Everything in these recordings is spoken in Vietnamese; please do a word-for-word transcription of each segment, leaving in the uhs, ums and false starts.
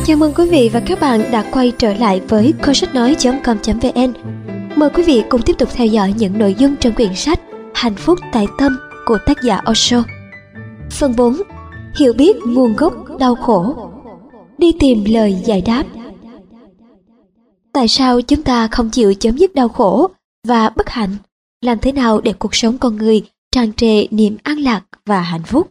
Chào mừng quý vị và các bạn đã quay trở lại với kho sách nói chấm com chấm vn. Mời quý vị cùng tiếp tục theo dõi những nội dung trong quyển sách Hạnh phúc tại tâm của tác giả Osho. Phần bốn. Hiểu biết nguồn gốc đau khổ. Đi tìm lời giải đáp. Tại sao chúng ta không chịu chấm dứt đau khổ và bất hạnh? Làm thế nào để cuộc sống con người tràn trề niềm an lạc và hạnh phúc?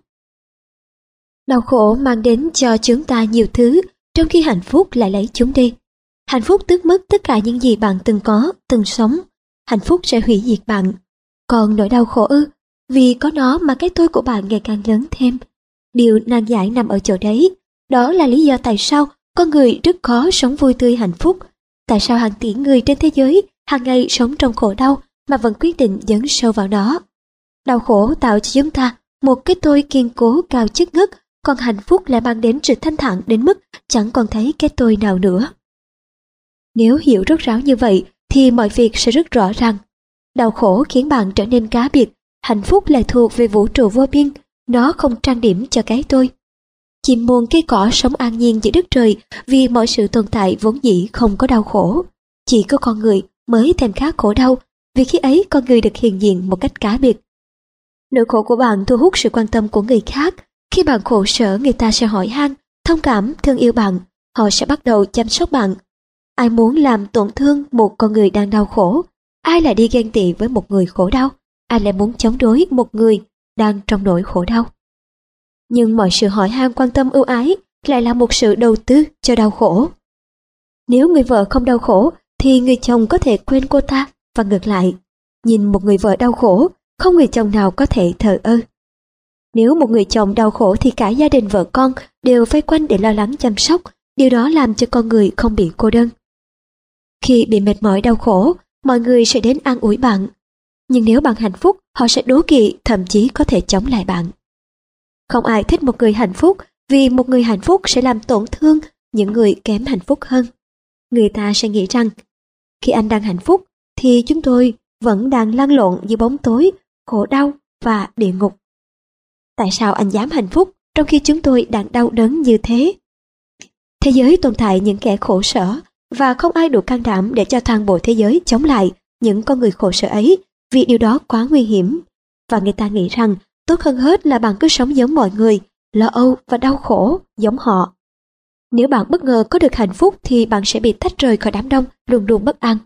Đau khổ mang đến cho chúng ta nhiều thứ, trong khi hạnh phúc lại lấy chúng đi. Hạnh phúc tước mất tất cả những gì bạn từng có, từng sống. Hạnh phúc sẽ hủy diệt bạn. Còn nỗi đau khổ ư? Vì có nó mà cái tôi của bạn ngày càng lớn thêm. Điều nan giải nằm ở chỗ đấy. Đó là lý do tại sao con người rất khó sống vui tươi hạnh phúc. Tại sao hàng tỷ người trên thế giới hàng ngày sống trong khổ đau mà vẫn quyết định dấn sâu vào nó. Đau khổ tạo cho chúng ta một cái tôi kiên cố cao chất ngất, còn hạnh phúc lại mang đến sự thanh thản đến mức chẳng còn thấy cái tôi nào nữa. Nếu hiểu rốt ráo như vậy thì mọi việc sẽ rất rõ ràng. Đau khổ khiến bạn trở nên cá biệt, hạnh phúc lại thuộc về vũ trụ vô biên, nó không trang điểm cho cái tôi. Chim muôn cây cỏ sống an nhiên giữa đất trời vì mọi sự tồn tại vốn dĩ không có đau khổ. Chỉ có con người mới thèm khát khổ đau, vì khi ấy con người được hiện diện một cách cá biệt. Nỗi khổ của bạn thu hút sự quan tâm của người khác. Khi bạn khổ sở, người ta sẽ hỏi han, thông cảm, thương yêu bạn. Họ sẽ bắt đầu chăm sóc bạn. Ai muốn làm tổn thương một con người đang đau khổ? Ai lại đi ghen tị với một người khổ đau? Ai lại muốn chống đối một người đang trong nỗi khổ đau? Nhưng mọi sự hỏi han, quan tâm, ưu ái lại là một sự đầu tư cho đau khổ. Nếu người vợ không đau khổ thì người chồng có thể quên cô ta, và ngược lại. Nhìn một người vợ đau khổ, không người chồng nào có thể thờ ơ. Nếu một người chồng đau khổ thì cả gia đình vợ con đều vây quanh để lo lắng chăm sóc, điều đó làm cho con người không bị cô đơn. Khi bị mệt mỏi đau khổ, mọi người sẽ đến an ủi bạn. Nhưng nếu bạn hạnh phúc, họ sẽ đố kỵ, thậm chí có thể chống lại bạn. Không ai thích một người hạnh phúc, vì một người hạnh phúc sẽ làm tổn thương những người kém hạnh phúc hơn. Người ta sẽ nghĩ rằng, khi anh đang hạnh phúc, thì chúng tôi vẫn đang lăn lộn giữa bóng tối, khổ đau và địa ngục. Tại sao anh dám hạnh phúc trong khi chúng tôi đang đau đớn như thế? Thế giới tồn tại những kẻ khổ sở, và không ai đủ can đảm để cho toàn bộ thế giới chống lại những con người khổ sở ấy, vì điều đó quá nguy hiểm. Và người ta nghĩ rằng tốt hơn hết là bạn cứ sống giống mọi người, lo âu và đau khổ giống họ. Nếu bạn bất ngờ có được hạnh phúc thì bạn sẽ bị tách rời khỏi đám đông, luôn luôn bất an.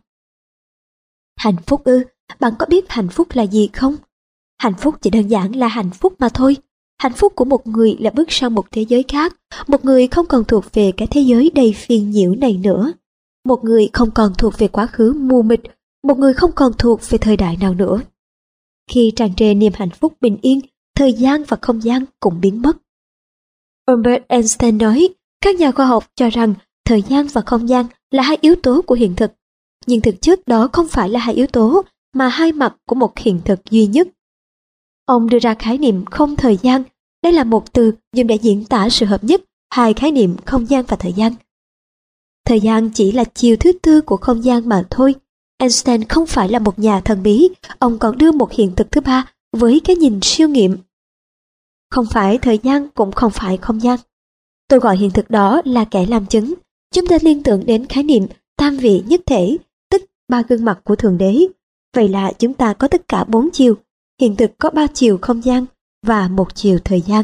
Hạnh phúc ư? Bạn có biết hạnh phúc là gì không? Hạnh phúc chỉ đơn giản là hạnh phúc mà thôi. Hạnh phúc của một người là bước sang một thế giới khác, một người không còn thuộc về cái thế giới đầy phiền nhiễu này nữa. Một người không còn thuộc về quá khứ mù mịt, một người không còn thuộc về thời đại nào nữa. Khi tràn trề niềm hạnh phúc bình yên, thời gian và không gian cũng biến mất. Albert Einstein nói, các nhà khoa học cho rằng thời gian và không gian là hai yếu tố của hiện thực. Nhưng thực chất đó không phải là hai yếu tố, mà hai mặt của một hiện thực duy nhất. Ông đưa ra khái niệm không thời gian, đây là một từ dùng để diễn tả sự hợp nhất hai khái niệm không gian và thời gian. Thời gian chỉ là chiều thứ tư của không gian mà thôi. Einstein không phải là một nhà thần bí, ông còn đưa một hiện thực thứ ba với cái nhìn siêu nghiệm. Không phải thời gian cũng không phải không gian. Tôi gọi hiện thực đó là kẻ làm chứng. Chúng ta liên tưởng đến khái niệm tam vị nhất thể, tức ba gương mặt của Thượng Đế. Vậy là chúng ta có tất cả bốn chiều. Hiện thực có ba chiều không gian và một chiều thời gian.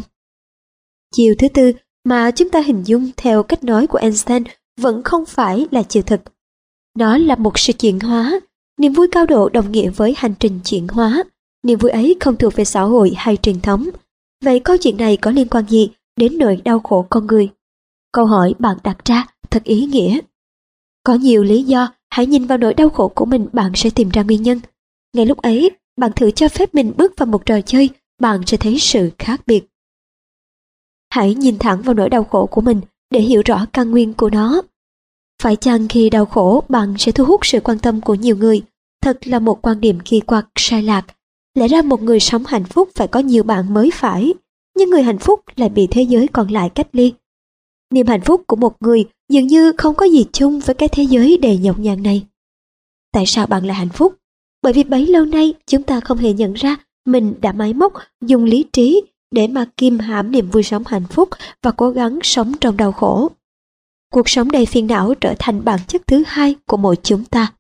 Chiều thứ tư mà chúng ta hình dung theo cách nói của Einstein vẫn không phải là chiều thực. Nó là một sự chuyển hóa. Niềm vui cao độ đồng nghĩa với hành trình chuyển hóa. Niềm vui ấy không thuộc về xã hội hay truyền thống. Vậy câu chuyện này có liên quan gì đến nỗi đau khổ con người? Câu hỏi bạn đặt ra thật ý nghĩa. Có nhiều lý do, hãy nhìn vào nỗi đau khổ của mình, bạn sẽ tìm ra nguyên nhân. Ngay lúc ấy, bạn thử cho phép mình bước vào một trò chơi, bạn sẽ thấy sự khác biệt. Hãy nhìn thẳng vào nỗi đau khổ của mình để hiểu rõ căn nguyên của nó. Phải chăng khi đau khổ bạn sẽ thu hút sự quan tâm của nhiều người? Thật là một quan điểm kỳ quặc, sai lạc. Lẽ ra một người sống hạnh phúc phải có nhiều bạn mới phải, nhưng người hạnh phúc lại bị thế giới còn lại cách ly. Niềm hạnh phúc của một người dường như không có gì chung với cái thế giới đầy nhọc nhằn này. Tại sao bạn lại hạnh phúc? Bởi vì bấy lâu nay chúng ta không hề nhận ra mình đã máy móc dùng lý trí để mà kìm hãm niềm vui sống hạnh phúc và cố gắng sống trong đau khổ. cuộc sống đầy phiền não trở thành bản chất thứ hai của mỗi chúng ta.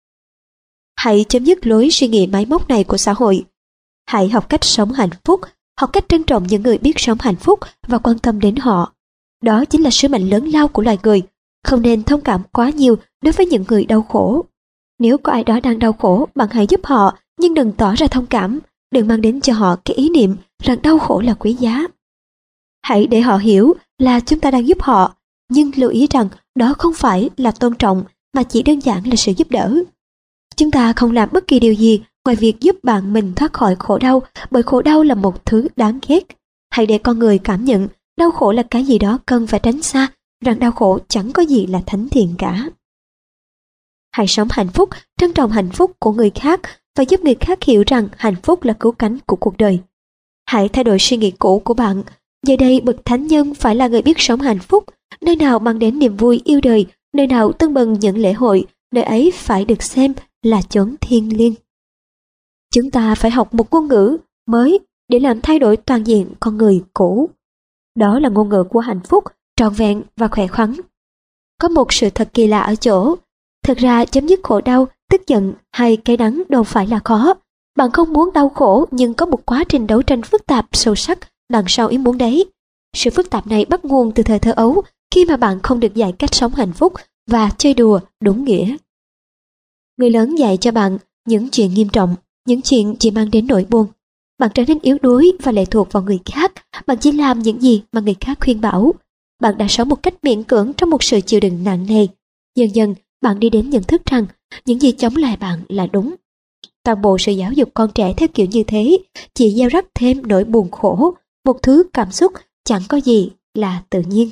Hãy chấm dứt lối suy nghĩ máy móc này của xã hội. Hãy học cách sống hạnh phúc, học cách trân trọng những người biết sống hạnh phúc và quan tâm đến họ. Đó chính là sứ mệnh lớn lao của loài người. Không nên thông cảm quá nhiều đối với những người đau khổ. Nếu có ai đó đang đau khổ, bạn hãy giúp họ, nhưng đừng tỏ ra thông cảm, đừng mang đến cho họ cái ý niệm rằng đau khổ là quý giá. Hãy để họ hiểu là chúng ta đang giúp họ, nhưng lưu ý rằng đó không phải là tôn trọng mà chỉ đơn giản là sự giúp đỡ. Chúng ta không làm bất kỳ điều gì ngoài việc giúp bạn mình thoát khỏi khổ đau, bởi khổ đau là một thứ đáng ghét. Hãy để con người cảm nhận đau khổ là cái gì đó cần phải tránh xa, rằng đau khổ chẳng có gì là thánh thiện cả. Hãy sống hạnh phúc, trân trọng hạnh phúc của người khác và giúp người khác hiểu rằng hạnh phúc là cứu cánh của cuộc đời. Hãy thay đổi suy nghĩ cũ của bạn. Giờ đây bậc thánh nhân phải là người biết sống hạnh phúc, nơi nào mang đến niềm vui yêu đời, nơi nào tưng bừng những lễ hội, nơi ấy phải được xem là chốn thiêng liêng. Chúng ta phải học một ngôn ngữ mới để làm thay đổi toàn diện con người cũ. Đó là ngôn ngữ của hạnh phúc, trọn vẹn và khỏe khoắn. Có một sự thật kỳ lạ ở chỗ, thực ra chấm dứt khổ đau, tức giận hay cay đắng đâu phải là khó. Bạn không muốn đau khổ, nhưng có một quá trình đấu tranh phức tạp sâu sắc đằng sau ý muốn đấy. Sự phức tạp này bắt nguồn từ thời thơ ấu, khi mà bạn không được dạy cách sống hạnh phúc và chơi đùa đúng nghĩa. Người lớn dạy cho bạn những chuyện nghiêm trọng, những chuyện chỉ mang đến nỗi buồn. Bạn trở nên yếu đuối và lệ thuộc vào người khác, bạn chỉ làm những gì mà người khác khuyên bảo. Bạn đã sống một cách miễn cưỡng trong một sự chịu đựng nặng nề. Dần dần, bạn đi đến nhận thức rằng những gì chống lại bạn là đúng. Toàn bộ sự giáo dục con trẻ theo kiểu như thế chỉ gieo rắc thêm nỗi buồn khổ, một thứ cảm xúc chẳng có gì là tự nhiên.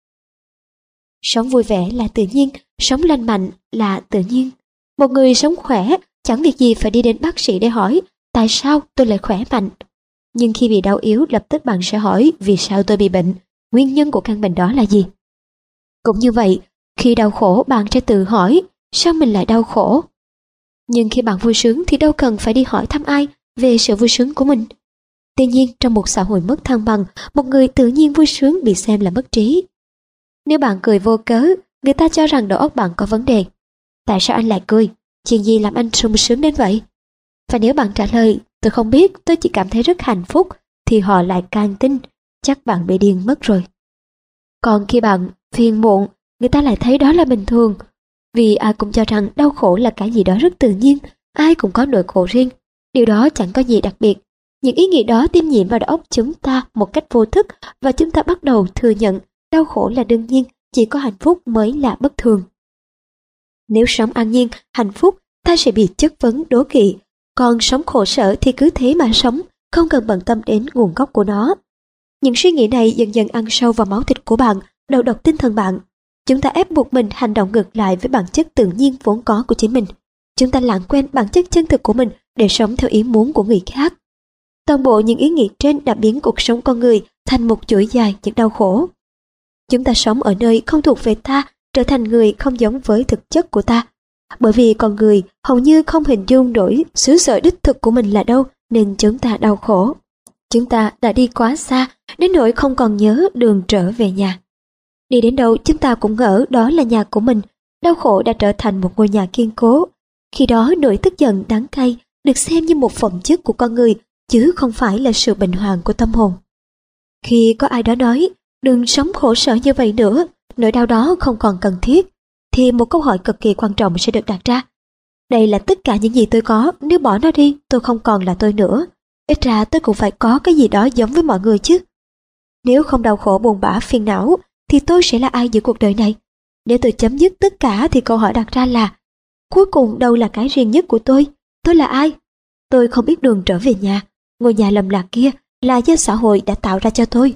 Sống vui vẻ là tự nhiên, sống lành mạnh là tự nhiên. Một người sống khỏe chẳng việc gì phải đi đến bác sĩ để hỏi tại sao tôi lại khỏe mạnh. Nhưng khi bị đau yếu, lập tức bạn sẽ hỏi vì sao tôi bị bệnh, nguyên nhân của căn bệnh đó là gì. Cũng như vậy, khi đau khổ bạn sẽ tự hỏi sao mình lại đau khổ. Nhưng khi bạn vui sướng thì đâu cần phải đi hỏi thăm ai về sự vui sướng của mình. Tuy nhiên, trong một xã hội mất thăng bằng, một người tự nhiên vui sướng bị xem là mất trí. Nếu bạn cười vô cớ, người ta cho rằng đầu óc bạn có vấn đề. Tại sao anh lại cười? Chuyện gì làm anh sung sướng đến vậy? Và nếu bạn trả lời, tôi không biết, tôi chỉ cảm thấy rất hạnh phúc, thì họ lại càng tin, chắc bạn bị điên mất rồi. Còn khi bạn phiền muộn, người ta lại thấy đó là bình thường. Vì ai cũng cho rằng đau khổ là cái gì đó rất tự nhiên, ai cũng có nỗi khổ riêng. Điều đó chẳng có gì đặc biệt. Những ý nghĩ đó tiêm nhiễm vào đầu óc chúng ta một cách vô thức và chúng ta bắt đầu thừa nhận đau khổ là đương nhiên, chỉ có hạnh phúc mới là bất thường. Nếu sống an nhiên, hạnh phúc, ta sẽ bị chất vấn đố kỵ. Còn sống khổ sở thì cứ thế mà sống, không cần bận tâm đến nguồn gốc của nó. Những suy nghĩ này dần dần ăn sâu vào máu thịt của bạn, đầu độc tinh thần bạn. Chúng ta ép buộc mình hành động ngược lại với bản chất tự nhiên vốn có của chính mình. Chúng ta lãng quên bản chất chân thực của mình để sống theo ý muốn của người khác. Toàn bộ những ý nghĩ trên đã biến cuộc sống con người thành một chuỗi dài những đau khổ. Chúng ta sống ở nơi không thuộc về ta, trở thành người không giống với thực chất của ta. Bởi vì con người hầu như không hình dung nổi xứ sở đích thực của mình là đâu, nên chúng ta đau khổ. Chúng ta đã đi quá xa, đến nỗi không còn nhớ đường trở về nhà. Đi đến đâu chúng ta cũng ngỡ đó là nhà của mình. Đau khổ đã trở thành một ngôi nhà kiên cố. Khi đó nỗi tức giận đắng cay được xem như một phẩm chất của con người, chứ không phải là sự bệnh hoạn của tâm hồn. Khi có ai đó nói, đừng sống khổ sở như vậy nữa, nỗi đau đó không còn cần thiết, thì một câu hỏi cực kỳ quan trọng sẽ được đặt ra. Đây là tất cả những gì tôi có, nếu bỏ nó đi, tôi không còn là tôi nữa. Ít ra tôi cũng phải có cái gì đó giống với mọi người chứ. Nếu không đau khổ buồn bã phiền não, thì tôi sẽ là ai giữa cuộc đời này? Nếu tôi chấm dứt tất cả thì câu hỏi đặt ra là, cuối cùng đâu là cái riêng nhất của tôi? Tôi là ai? Tôi không biết đường trở về nhà. Ngôi nhà lầm lạc kia là do xã hội đã tạo ra cho tôi.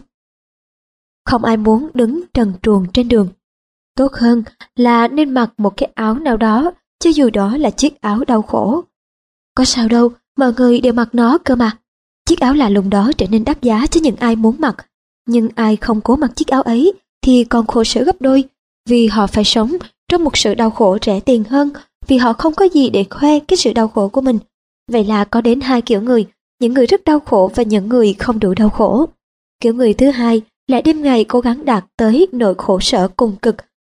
Không ai muốn đứng trần truồng trên đường. Tốt hơn là nên mặc một cái áo nào đó, cho dù đó là chiếc áo đau khổ. Có sao đâu, mọi người đều mặc nó cơ mà. Chiếc áo lạ lùng đó trở nên đắt giá cho những ai muốn mặc. Nhưng ai không cố mặc chiếc áo ấy thì còn khổ sở gấp đôi, vì họ phải sống trong một sự đau khổ rẻ tiền hơn, vì họ không có gì để khoe cái sự đau khổ của mình. Vậy là có đến hai kiểu người, những người rất đau khổ và những người không đủ đau khổ. Kiểu người thứ hai lại đêm ngày cố gắng đạt tới nỗi khổ sở cùng cực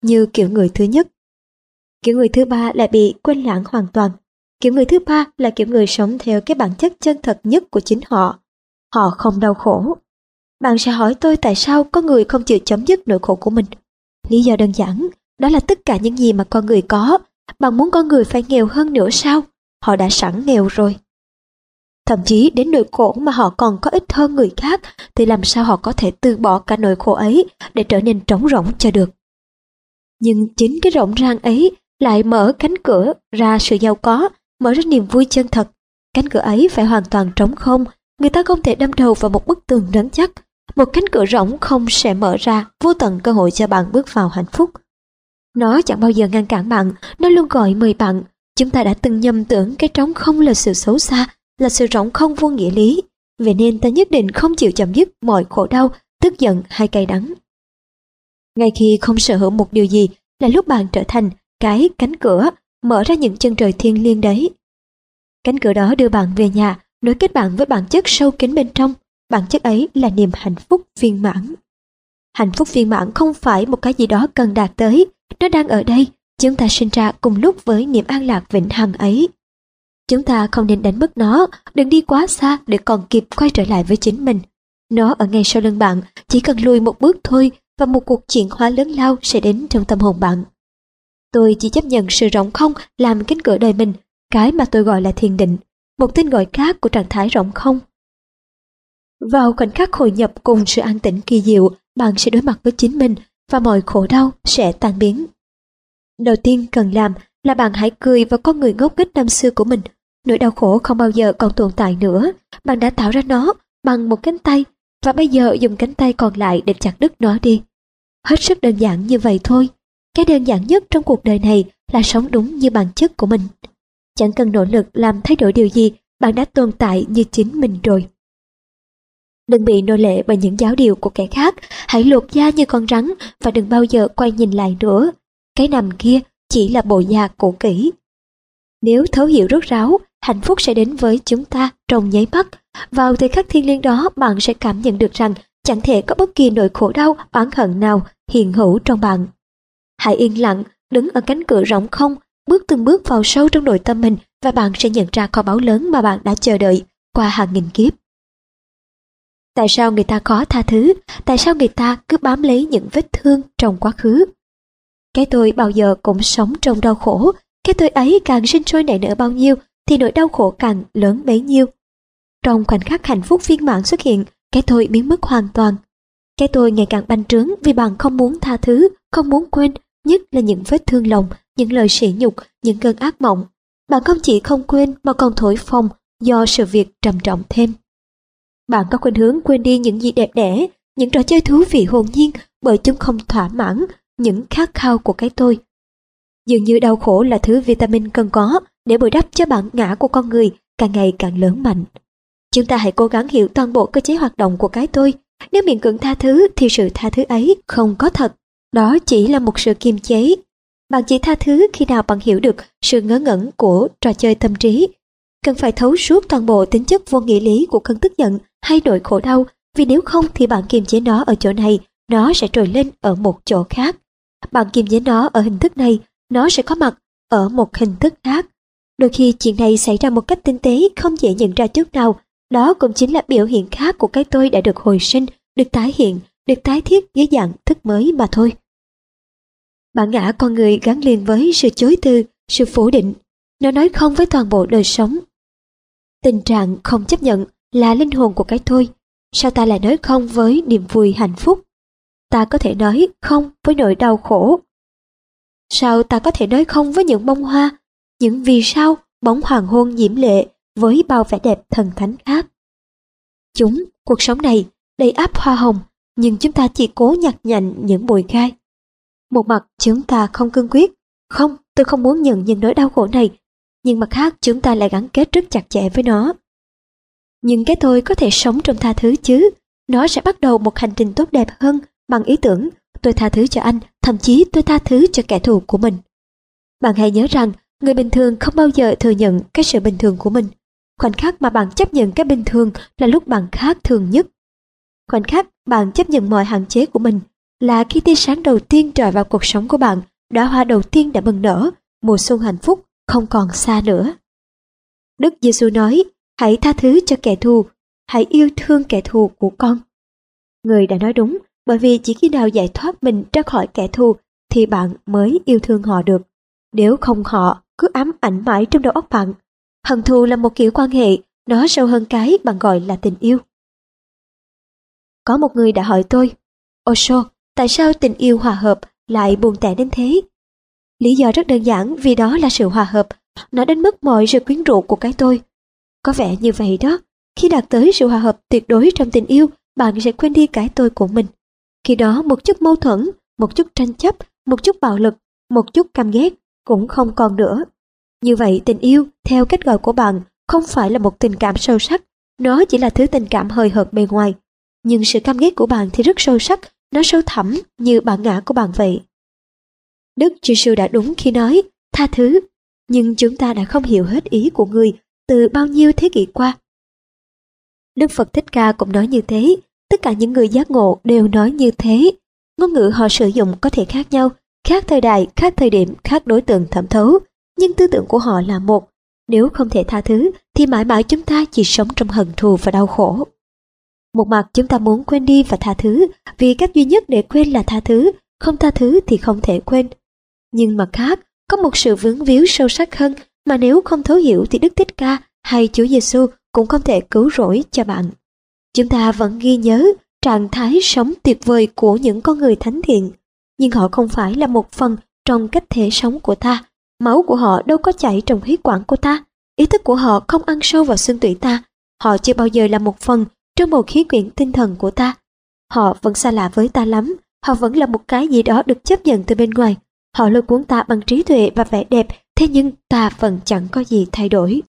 như kiểu người thứ nhất. Kiểu người thứ ba lại bị quên lãng hoàn toàn. Kiểu người thứ ba là kiểu người sống theo cái bản chất chân thật nhất của chính họ. Họ không đau khổ. Bạn sẽ hỏi tôi tại sao có người không chịu chấm dứt nỗi khổ của mình. Lý do đơn giản, đó là tất cả những gì mà con người có. Bạn muốn con người phải nghèo hơn nữa sao? Họ đã sẵn nghèo rồi. Thậm chí đến nỗi khổ mà họ còn có ít hơn người khác, thì làm sao họ có thể từ bỏ cả nỗi khổ ấy để trở nên trống rỗng cho được. Nhưng chính cái rỗng rang ấy lại mở cánh cửa ra sự giàu có, mở ra niềm vui chân thật. Cánh cửa ấy phải hoàn toàn trống không, người ta không thể đâm đầu vào một bức tường rắn chắc. Một cánh cửa rỗng không sẽ mở ra vô tận cơ hội cho bạn bước vào hạnh phúc. Nó chẳng bao giờ ngăn cản bạn, nó luôn gọi mời bạn. Chúng ta đã từng nhầm tưởng cái trống không là sự xấu xa, là sự rỗng không vô nghĩa lý. Vậy nên ta nhất định không chịu chấm dứt mọi khổ đau, tức giận hay cay đắng. Ngay khi không sở hữu một điều gì là lúc bạn trở thành cái cánh cửa mở ra những chân trời thiêng liêng đấy. Cánh cửa đó đưa bạn về nhà, nối kết bạn với bản chất sâu kín bên trong. Bản chất ấy là niềm hạnh phúc viên mãn. Hạnh phúc viên mãn không phải một cái gì đó cần đạt tới, nó đang ở đây. Chúng ta sinh ra cùng lúc với niềm an lạc vĩnh hằng ấy. Chúng ta không nên đánh mất nó, đừng đi quá xa để còn kịp quay trở lại với chính mình. Nó ở ngay sau lưng bạn, chỉ cần lùi một bước thôi và một cuộc chuyển hóa lớn lao sẽ đến trong tâm hồn bạn. Tôi chỉ chấp nhận sự rỗng không làm cánh cửa đời mình, cái mà tôi gọi là thiền định, một tên gọi khác của trạng thái rỗng không. Vào khoảnh khắc hội nhập cùng sự an tĩnh kỳ diệu, bạn sẽ đối mặt với chính mình và mọi khổ đau sẽ tan biến. Đầu tiên cần làm là bạn hãy cười vào con người ngốc nghếch năm xưa của mình. Nỗi đau khổ không bao giờ còn tồn tại nữa. Bạn đã tạo ra nó bằng một cánh tay và bây giờ dùng cánh tay còn lại để chặt đứt nó đi. Hết sức đơn giản như vậy thôi. Cái đơn giản nhất trong cuộc đời này là sống đúng như bản chất của mình. Chẳng cần nỗ lực làm thay đổi điều gì, bạn đã tồn tại như chính mình rồi. Đừng bị nô lệ bởi những giáo điều của kẻ khác, hãy lột da như con rắn và đừng bao giờ quay nhìn lại nữa. Cái nằm kia chỉ là bộ da cũ kỹ. Nếu thấu hiểu rốt ráo, hạnh phúc sẽ đến với chúng ta trong nháy mắt. Vào thời khắc thiêng liêng đó, bạn sẽ cảm nhận được rằng chẳng thể có bất kỳ nỗi khổ đau, oán hận nào hiện hữu trong bạn. Hãy yên lặng, đứng ở cánh cửa rỗng không, bước từng bước vào sâu trong nội tâm mình và bạn sẽ nhận ra kho báu lớn mà bạn đã chờ đợi qua hàng nghìn kiếp. Tại sao người ta khó tha thứ? Tại sao người ta cứ bám lấy những vết thương trong quá khứ? Cái tôi bao giờ cũng sống trong đau khổ. Cái tôi ấy càng sinh sôi nảy nở bao nhiêu thì nỗi đau khổ càng lớn bấy nhiêu. Trong khoảnh khắc hạnh phúc viên mãn xuất hiện, cái tôi biến mất hoàn toàn. Cái tôi ngày càng bành trướng vì bạn không muốn tha thứ, không muốn quên, nhất là những vết thương lòng, những lời sỉ nhục, những cơn ác mộng. Bạn không chỉ không quên mà còn thổi phồng do sự việc trầm trọng thêm. Bạn có khuynh hướng quên đi những gì đẹp đẽ, những trò chơi thú vị hồn nhiên bởi chúng không thỏa mãn những khát khao của cái tôi. Dường như đau khổ là thứ vitamin cần có để bồi đắp cho bản ngã của con người càng ngày càng lớn mạnh. Chúng ta hãy cố gắng hiểu toàn bộ cơ chế hoạt động của cái tôi. Nếu miễn cưỡng tha thứ thì sự tha thứ ấy không có thật. Đó chỉ là một sự kiềm chế. Bạn chỉ tha thứ khi nào bạn hiểu được sự ngớ ngẩn của trò chơi tâm trí. Cần phải thấu suốt toàn bộ tính chất vô nghĩa lý của cơn tức giận hay nỗi khổ đau, vì nếu không thì bạn kiềm chế nó ở chỗ này, nó sẽ trồi lên ở một chỗ khác. Bạn kiềm chế nó ở hình thức này, nó sẽ có mặt ở một hình thức khác. Đôi khi chuyện này xảy ra một cách tinh tế không dễ nhận ra chút nào. Đó cũng chính là biểu hiện khác của cái tôi đã được hồi sinh, được tái hiện, được tái thiết dưới dạng thức mới mà thôi. Bản ngã con người gắn liền với sự chối từ, sự phủ định. Nó nói không với toàn bộ đời sống. Tình trạng không chấp nhận là linh hồn của cái tôi. Sao ta lại nói không với niềm vui hạnh phúc? Ta có thể nói không với nỗi đau khổ. Sao ta có thể nói không với những bông hoa, những vì sao bóng hoàng hôn diễm lệ với bao vẻ đẹp thần thánh khác? Chúng, cuộc sống này, đầy ắp hoa hồng, nhưng chúng ta chỉ cố nhặt nhạnh những bụi gai. Một mặt chúng ta không cương quyết, không, tôi không muốn nhận những nỗi đau khổ này, nhưng mặt khác chúng ta lại gắn kết rất chặt chẽ với nó. Nhưng cái tôi có thể sống trong tha thứ chứ, nó sẽ bắt đầu một hành trình tốt đẹp hơn bằng ý tưởng tôi tha thứ cho anh, thậm chí tôi tha thứ cho kẻ thù của mình. Bạn hãy nhớ rằng người bình thường không bao giờ thừa nhận cái sự bình thường của mình. Khoảnh khắc mà bạn chấp nhận cái bình thường là lúc bạn khác thường nhất. Khoảnh khắc bạn chấp nhận mọi hạn chế của mình là khi tia sáng đầu tiên rọi vào cuộc sống của bạn, đóa hoa đầu tiên đã bừng nở, mùa xuân hạnh phúc không còn xa nữa. Đức Giêsu nói, hãy tha thứ cho kẻ thù, hãy yêu thương kẻ thù của con. Người đã nói đúng, bởi vì chỉ khi nào giải thoát mình ra khỏi kẻ thù thì bạn mới yêu thương họ được. Nếu không, họ cứ ám ảnh mãi trong đầu óc bạn. Hận thù là một kiểu quan hệ, nó sâu hơn cái bạn gọi là tình yêu. Có một người đã hỏi tôi, Osho, tại sao tình yêu hòa hợp lại buồn tẻ đến thế? Lý do rất đơn giản, vì đó là sự hòa hợp, nó đánh mất mọi sự quyến rũ của cái tôi. Có vẻ như vậy đó, khi đạt tới sự hòa hợp tuyệt đối trong tình yêu, bạn sẽ quên đi cái tôi của mình. Khi đó một chút mâu thuẫn, một chút tranh chấp, một chút bạo lực, một chút căm ghét cũng không còn nữa. Như vậy tình yêu, theo cách gọi của bạn, không phải là một tình cảm sâu sắc, nó chỉ là thứ tình cảm hời hợt bề ngoài. Nhưng sự căm ghét của bạn thì rất sâu sắc, nó sâu thẳm như bản ngã của bạn vậy. Đức Giêsu đã đúng khi nói, tha thứ, nhưng chúng ta đã không hiểu hết ý của người từ bao nhiêu thế kỷ qua. Đức Phật Thích Ca cũng nói như thế, tất cả những người giác ngộ đều nói như thế. Ngôn ngữ họ sử dụng có thể khác nhau, khác thời đại, khác thời điểm, khác đối tượng thẩm thấu, nhưng tư tưởng của họ là một. Nếu không thể tha thứ, thì mãi mãi chúng ta chỉ sống trong hận thù và đau khổ. Một mặt chúng ta muốn quên đi và tha thứ, vì cách duy nhất để quên là tha thứ, không tha thứ thì không thể quên. Nhưng mặt khác, có một sự vướng víu sâu sắc hơn mà nếu không thấu hiểu thì Đức Thích Ca hay Chúa Giêsu cũng không thể cứu rỗi cho bạn. Chúng ta vẫn ghi nhớ trạng thái sống tuyệt vời của những con người thánh thiện, nhưng họ không phải là một phần trong cách thể sống của ta. Máu của họ đâu có chảy trong huyết quản của ta, ý thức của họ không ăn sâu vào xương tủy ta, họ chưa bao giờ là một phần trong một khí quyển tinh thần của ta. Họ vẫn xa lạ với ta lắm, họ vẫn là một cái gì đó được chấp nhận từ bên ngoài. Họ lôi cuốn ta bằng trí tuệ và vẻ đẹp, thế nhưng ta vẫn chẳng có gì thay đổi.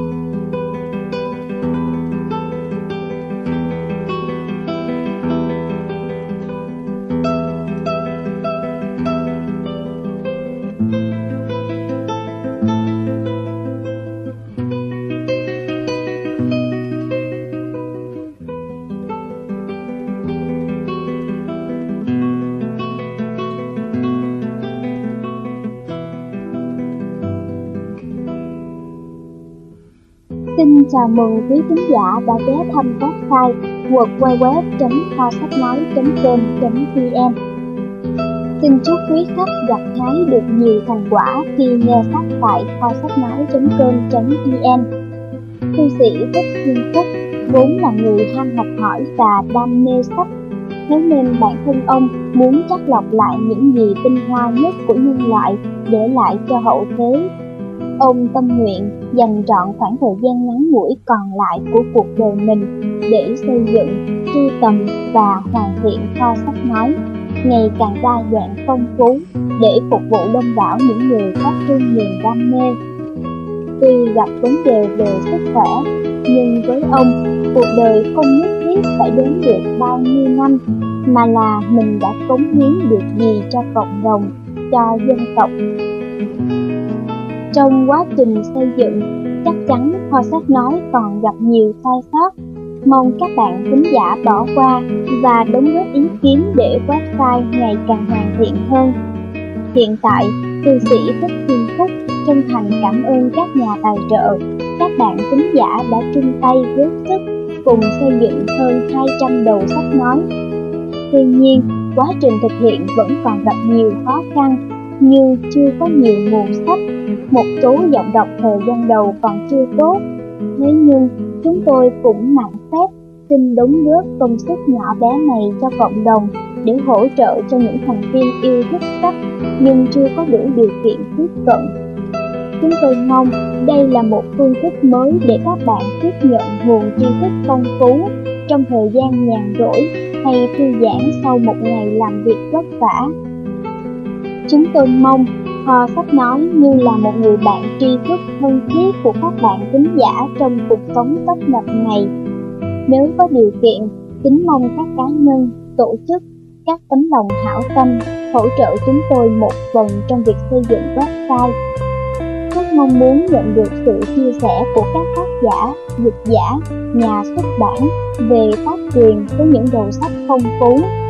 Xin chào mừng quý khán giả đã ghé thăm website w w w chấm kho sách nói chấm com chấm vn. Xin chúc quý khách gặt hái được nhiều thành quả khi nghe sách tại kho sách nói chấm com chấm vn. Tu sĩ Thích Thiên Phúc vốn là người ham học hỏi và đam mê sách, thế nên bản thân ông muốn chắt lọc lại những gì tinh hoa nhất của nhân loại để lại cho hậu thế. Ông tâm nguyện dành trọn khoảng thời gian ngắn ngủi còn lại của cuộc đời mình để xây dựng, sưu tầm và hoàn thiện kho sách nói ngày càng đa dạng phong phú để phục vụ đông đảo những người có chung niềm đam mê. Tuy gặp vấn đề về sức khỏe, nhưng với ông, cuộc đời không nhất thiết phải đến được bao nhiêu năm, mà là mình đã cống hiến được gì cho cộng đồng, cho dân tộc. Trong quá trình xây dựng, chắc chắn kho sách nói còn gặp nhiều sai sót. Mong các bạn khán giả bỏ qua và đóng góp ý kiến để website ngày càng hoàn thiện hơn. Hiện tại, tu sĩ Thích Thiên Phúc chân thành cảm ơn các nhà tài trợ, các bạn khán giả đã chung tay góp sức cùng xây dựng hơn hai trăm đầu sách nói. Tuy nhiên, quá trình thực hiện vẫn còn gặp nhiều khó khăn, như chưa có nhiều nguồn sách, một số giọng đọc thời gian đầu còn chưa tốt. Thế nhưng, chúng tôi cũng mạn phép xin đóng góp công sức nhỏ bé này cho cộng đồng để hỗ trợ cho những thành viên yêu thích sách nhưng chưa có đủ điều kiện tiếp cận. Chúng tôi mong đây là một phương thức mới để các bạn tiếp nhận nguồn tri thức phong phú trong thời gian nhàn rỗi hay thư giãn sau một ngày làm việc vất vả. Chúng tôi mong kho sách nói như là một người bạn tri thức thân thiết của các bạn khán giả trong cuộc sống tấp nập này. Nếu có điều kiện, kính mong các cá nhân, tổ chức, các tấm lòng hảo tâm hỗ trợ chúng tôi một phần trong việc xây dựng website. Rất mong muốn nhận được sự chia sẻ của các tác giả, dịch giả, nhà xuất bản về tác quyền với những đầu sách phong phú.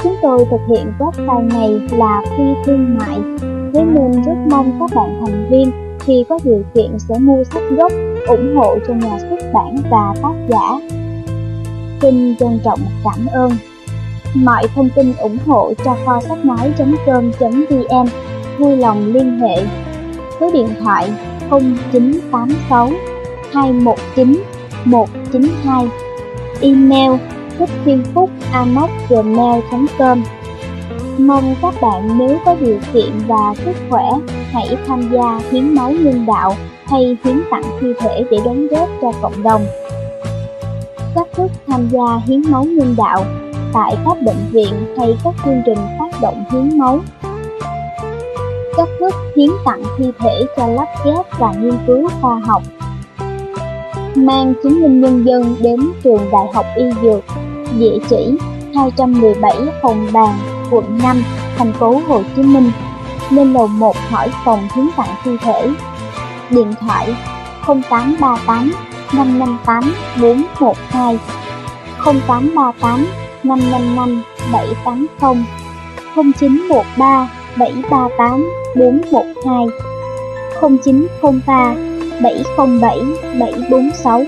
Chúng tôi thực hiện website này là phi thương mại, thế nên rất mong các bạn thành viên khi có điều kiện sẽ mua sách gốc, ủng hộ cho nhà xuất bản và tác giả. Xin trân trọng cảm ơn. Mọi thông tin ủng hộ cho kho sách nói chấm com chấm vn vui lòng liên hệ. Số điện thoại không chín tám sáu hai một chín một chín hai, email thích phiên phúc a m o c gmail chấm com. Mong các bạn nếu có điều kiện và sức khỏe hãy tham gia hiến máu nhân đạo hay hiến tặng thi thể để đóng góp cho cộng đồng. Cách thức tham gia hiến máu nhân đạo tại các bệnh viện hay các chương trình phát động hiến máu. Cách thức hiến tặng thi thể cho lắp ghép và nghiên cứu khoa học. Mang chứng minh nhân dân đến trường Đại học Y Dược, địa chỉ hai trăm mười bảy Hồng Bàng, quận năm, thành phố Hồ Chí Minh. Lên lầu một hỏi phòng hiến tặng thi thể. Điện thoại không tám ba tám năm năm tám bốn một hai, không tám ba tám năm năm năm bảy tám không, không chín một ba bảy ba tám bốn một hai, không chín không ba bảy không bảy bảy bốn sáu.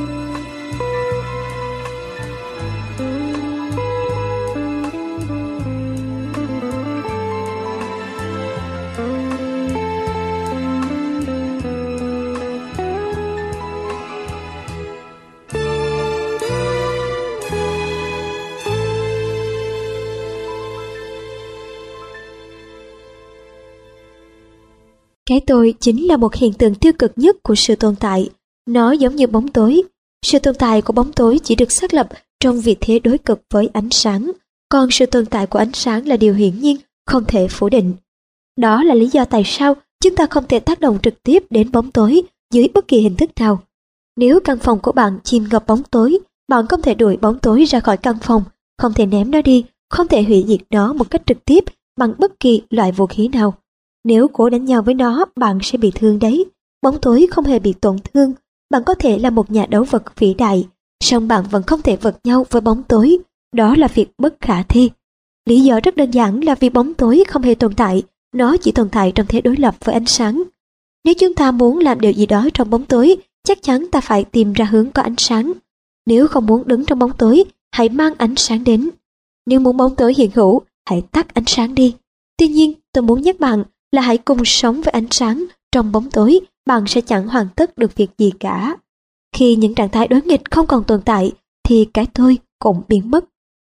Cái tôi chính là một hiện tượng tiêu cực nhất của sự tồn tại. Nó giống như bóng tối. Sự tồn tại của bóng tối chỉ được xác lập trong vị thế đối cực với ánh sáng, còn sự tồn tại của ánh sáng là điều hiển nhiên, không thể phủ định. Đó là lý do tại sao chúng ta không thể tác động trực tiếp đến bóng tối dưới bất kỳ hình thức nào. Nếu căn phòng của bạn chìm ngập bóng tối, bạn không thể đuổi bóng tối ra khỏi căn phòng, không thể ném nó đi, không thể hủy diệt nó một cách trực tiếp bằng bất kỳ loại vũ khí nào. Nếu cố đánh nhau với nó, bạn sẽ bị thương đấy. Bóng tối không hề bị tổn thương. Bạn có thể là một nhà đấu vật vĩ đại, song bạn vẫn không thể vật nhau với bóng tối. Đó là việc bất khả thi. Lý do rất đơn giản là vì bóng tối không hề tồn tại. Nó chỉ tồn tại trong thế đối lập với ánh sáng. Nếu chúng ta muốn làm điều gì đó trong bóng tối, chắc chắn ta phải tìm ra hướng có ánh sáng. Nếu không muốn đứng trong bóng tối, hãy mang ánh sáng đến. Nếu muốn bóng tối hiện hữu, hãy tắt ánh sáng đi. Tuy nhiên, tôi muốn nhắc bạn là hãy cùng sống với ánh sáng. Trong bóng tối, bạn sẽ chẳng hoàn tất được việc gì cả. Khi những trạng thái đối nghịch không còn tồn tại, thì cái tôi cũng biến mất.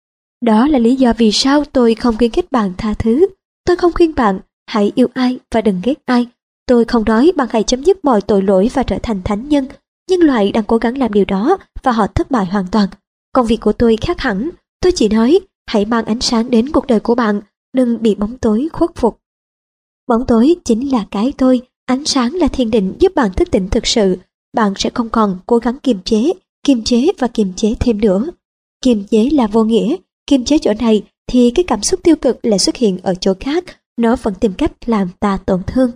Đó là lý do vì sao tôi không khuyến khích bạn tha thứ. Tôi không khuyên bạn hãy yêu ai và đừng ghét ai. Tôi không nói bạn hãy chấm dứt mọi tội lỗi và trở thành thánh nhân. Nhân loại đang cố gắng làm điều đó và họ thất bại hoàn toàn. Công việc của tôi khác hẳn. Tôi chỉ nói hãy mang ánh sáng đến cuộc đời của bạn, đừng bị bóng tối khuất phục. Bóng tối chính là cái tôi, ánh sáng là thiền định giúp bạn thức tỉnh thực sự. Bạn sẽ không còn cố gắng kiềm chế, kiềm chế và kiềm chế thêm nữa. Kiềm chế là vô nghĩa, kiềm chế chỗ này thì cái cảm xúc tiêu cực lại xuất hiện ở chỗ khác, nó vẫn tìm cách làm ta tổn thương.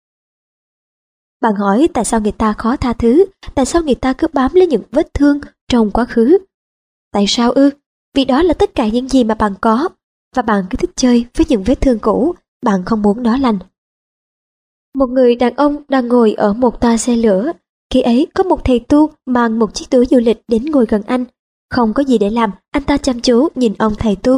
Bạn hỏi tại sao người ta khó tha thứ, tại sao người ta cứ bám lấy những vết thương trong quá khứ. Tại sao ư? Vì đó là tất cả những gì mà bạn có, và bạn cứ thích chơi với những vết thương cũ, bạn không muốn nó lành. Một người đàn ông đang ngồi ở một toa xe lửa. Khi ấy có một thầy tu mang một chiếc túi du lịch đến ngồi gần anh. Không có gì để làm, anh ta chăm chú nhìn ông thầy tu.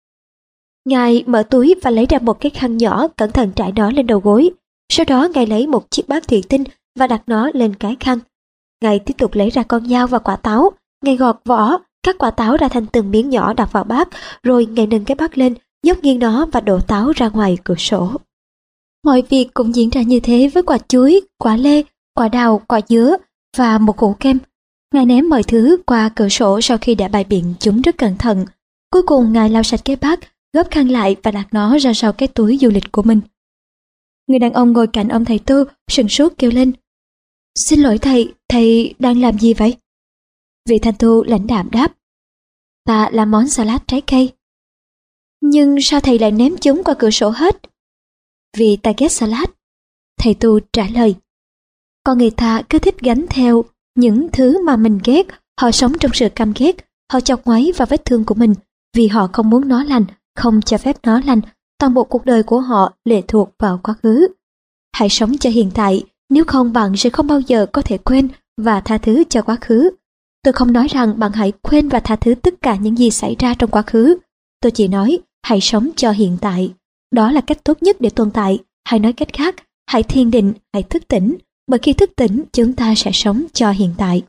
Ngài mở túi và lấy ra một cái khăn nhỏ, cẩn thận trải nó lên đầu gối. Sau đó Ngài lấy một chiếc bát thủy tinh và đặt nó lên cái khăn. Ngài tiếp tục lấy ra con dao và quả táo. Ngài gọt vỏ, cắt quả táo ra thành từng miếng nhỏ đặt vào bát, rồi Ngài nâng cái bát lên, dốc nghiêng nó và đổ táo ra ngoài cửa sổ. Mọi việc cũng diễn ra như thế với quả chuối, quả lê, quả đào, quả dứa và một củ kem. Ngài ném mọi thứ qua cửa sổ sau khi đã bày biện chúng rất cẩn thận. Cuối cùng Ngài lau sạch cái bát, gấp khăn lại và đặt nó ra sau cái túi du lịch của mình. Người đàn ông ngồi cạnh ông thầy tu sửng sốt kêu lên: "Xin lỗi thầy, thầy đang làm gì vậy?" Vị thanh tu lãnh đạm đáp: "Ta làm món salad trái cây." "Nhưng sao thầy lại ném chúng qua cửa sổ hết?" "Vì ta ghét salad." Thầy tu trả lời. Con người ta cứ thích gánh theo những thứ mà mình ghét. Họ sống trong sự căm ghét. Họ chọc ngoáy vào vết thương của mình vì họ không muốn nó lành. không cho phép nó lành, toàn bộ cuộc đời của họ lệ thuộc vào quá khứ. Hãy sống cho hiện tại, nếu không bạn sẽ không bao giờ có thể quên và tha thứ cho quá khứ. Tôi không nói rằng bạn hãy quên và tha thứ tất cả những gì xảy ra trong quá khứ. Tôi chỉ nói hãy sống cho hiện tại. Đó là cách tốt nhất để tồn tại. Hay nói cách khác, hãy thiền định, hãy thức tỉnh. Bởi khi thức tỉnh, chúng ta sẽ sống cho hiện tại.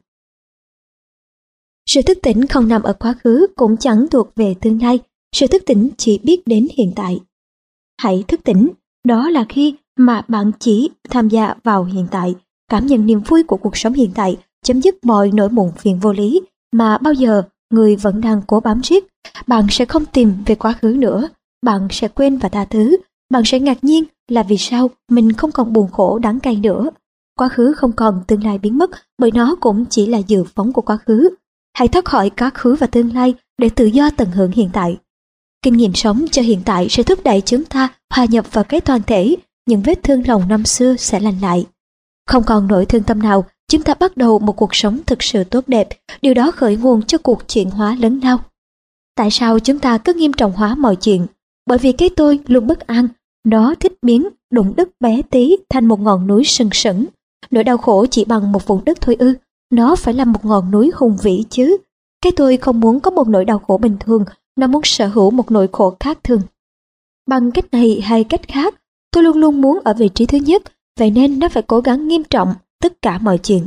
Sự thức tỉnh không nằm ở quá khứ, cũng chẳng thuộc về tương lai. Sự thức tỉnh chỉ biết đến hiện tại. Hãy thức tỉnh, đó là khi mà bạn chỉ tham gia vào hiện tại, cảm nhận niềm vui của cuộc sống hiện tại, chấm dứt mọi nỗi muộn phiền vô lý mà bao giờ người vẫn đang cố bám riết. Bạn sẽ không tìm về quá khứ nữa, bạn sẽ quên và tha thứ. Bạn sẽ ngạc nhiên là vì sao mình không còn buồn khổ đắng cay nữa. Quá khứ không còn, tương lai biến mất, bởi nó cũng chỉ là dự phóng của quá khứ. Hãy thoát khỏi quá khứ và tương lai để tự do tận hưởng hiện tại. Kinh nghiệm sống cho hiện tại sẽ thúc đẩy chúng ta hòa nhập vào cái toàn thể, những vết thương lòng năm xưa sẽ lành lại. Không còn nỗi thương tâm nào, chúng ta bắt đầu một cuộc sống thực sự tốt đẹp, điều đó khởi nguồn cho cuộc chuyển hóa lớn lao. Tại sao chúng ta cứ nghiêm trọng hóa mọi chuyện? Bởi vì cái tôi luôn bất an, nó thích biến đụng đất bé tí thành một ngọn núi sừng sững. Nỗi đau khổ chỉ bằng một vùng đất thôi ư, nó phải là một ngọn núi hùng vĩ chứ. Cái tôi không muốn có một nỗi đau khổ bình thường, nó muốn sở hữu một nỗi khổ khác thường. Bằng cách này hay cách khác, tôi luôn luôn muốn ở vị trí thứ nhất, vậy nên nó phải cố gắng nghiêm trọng tất cả mọi chuyện.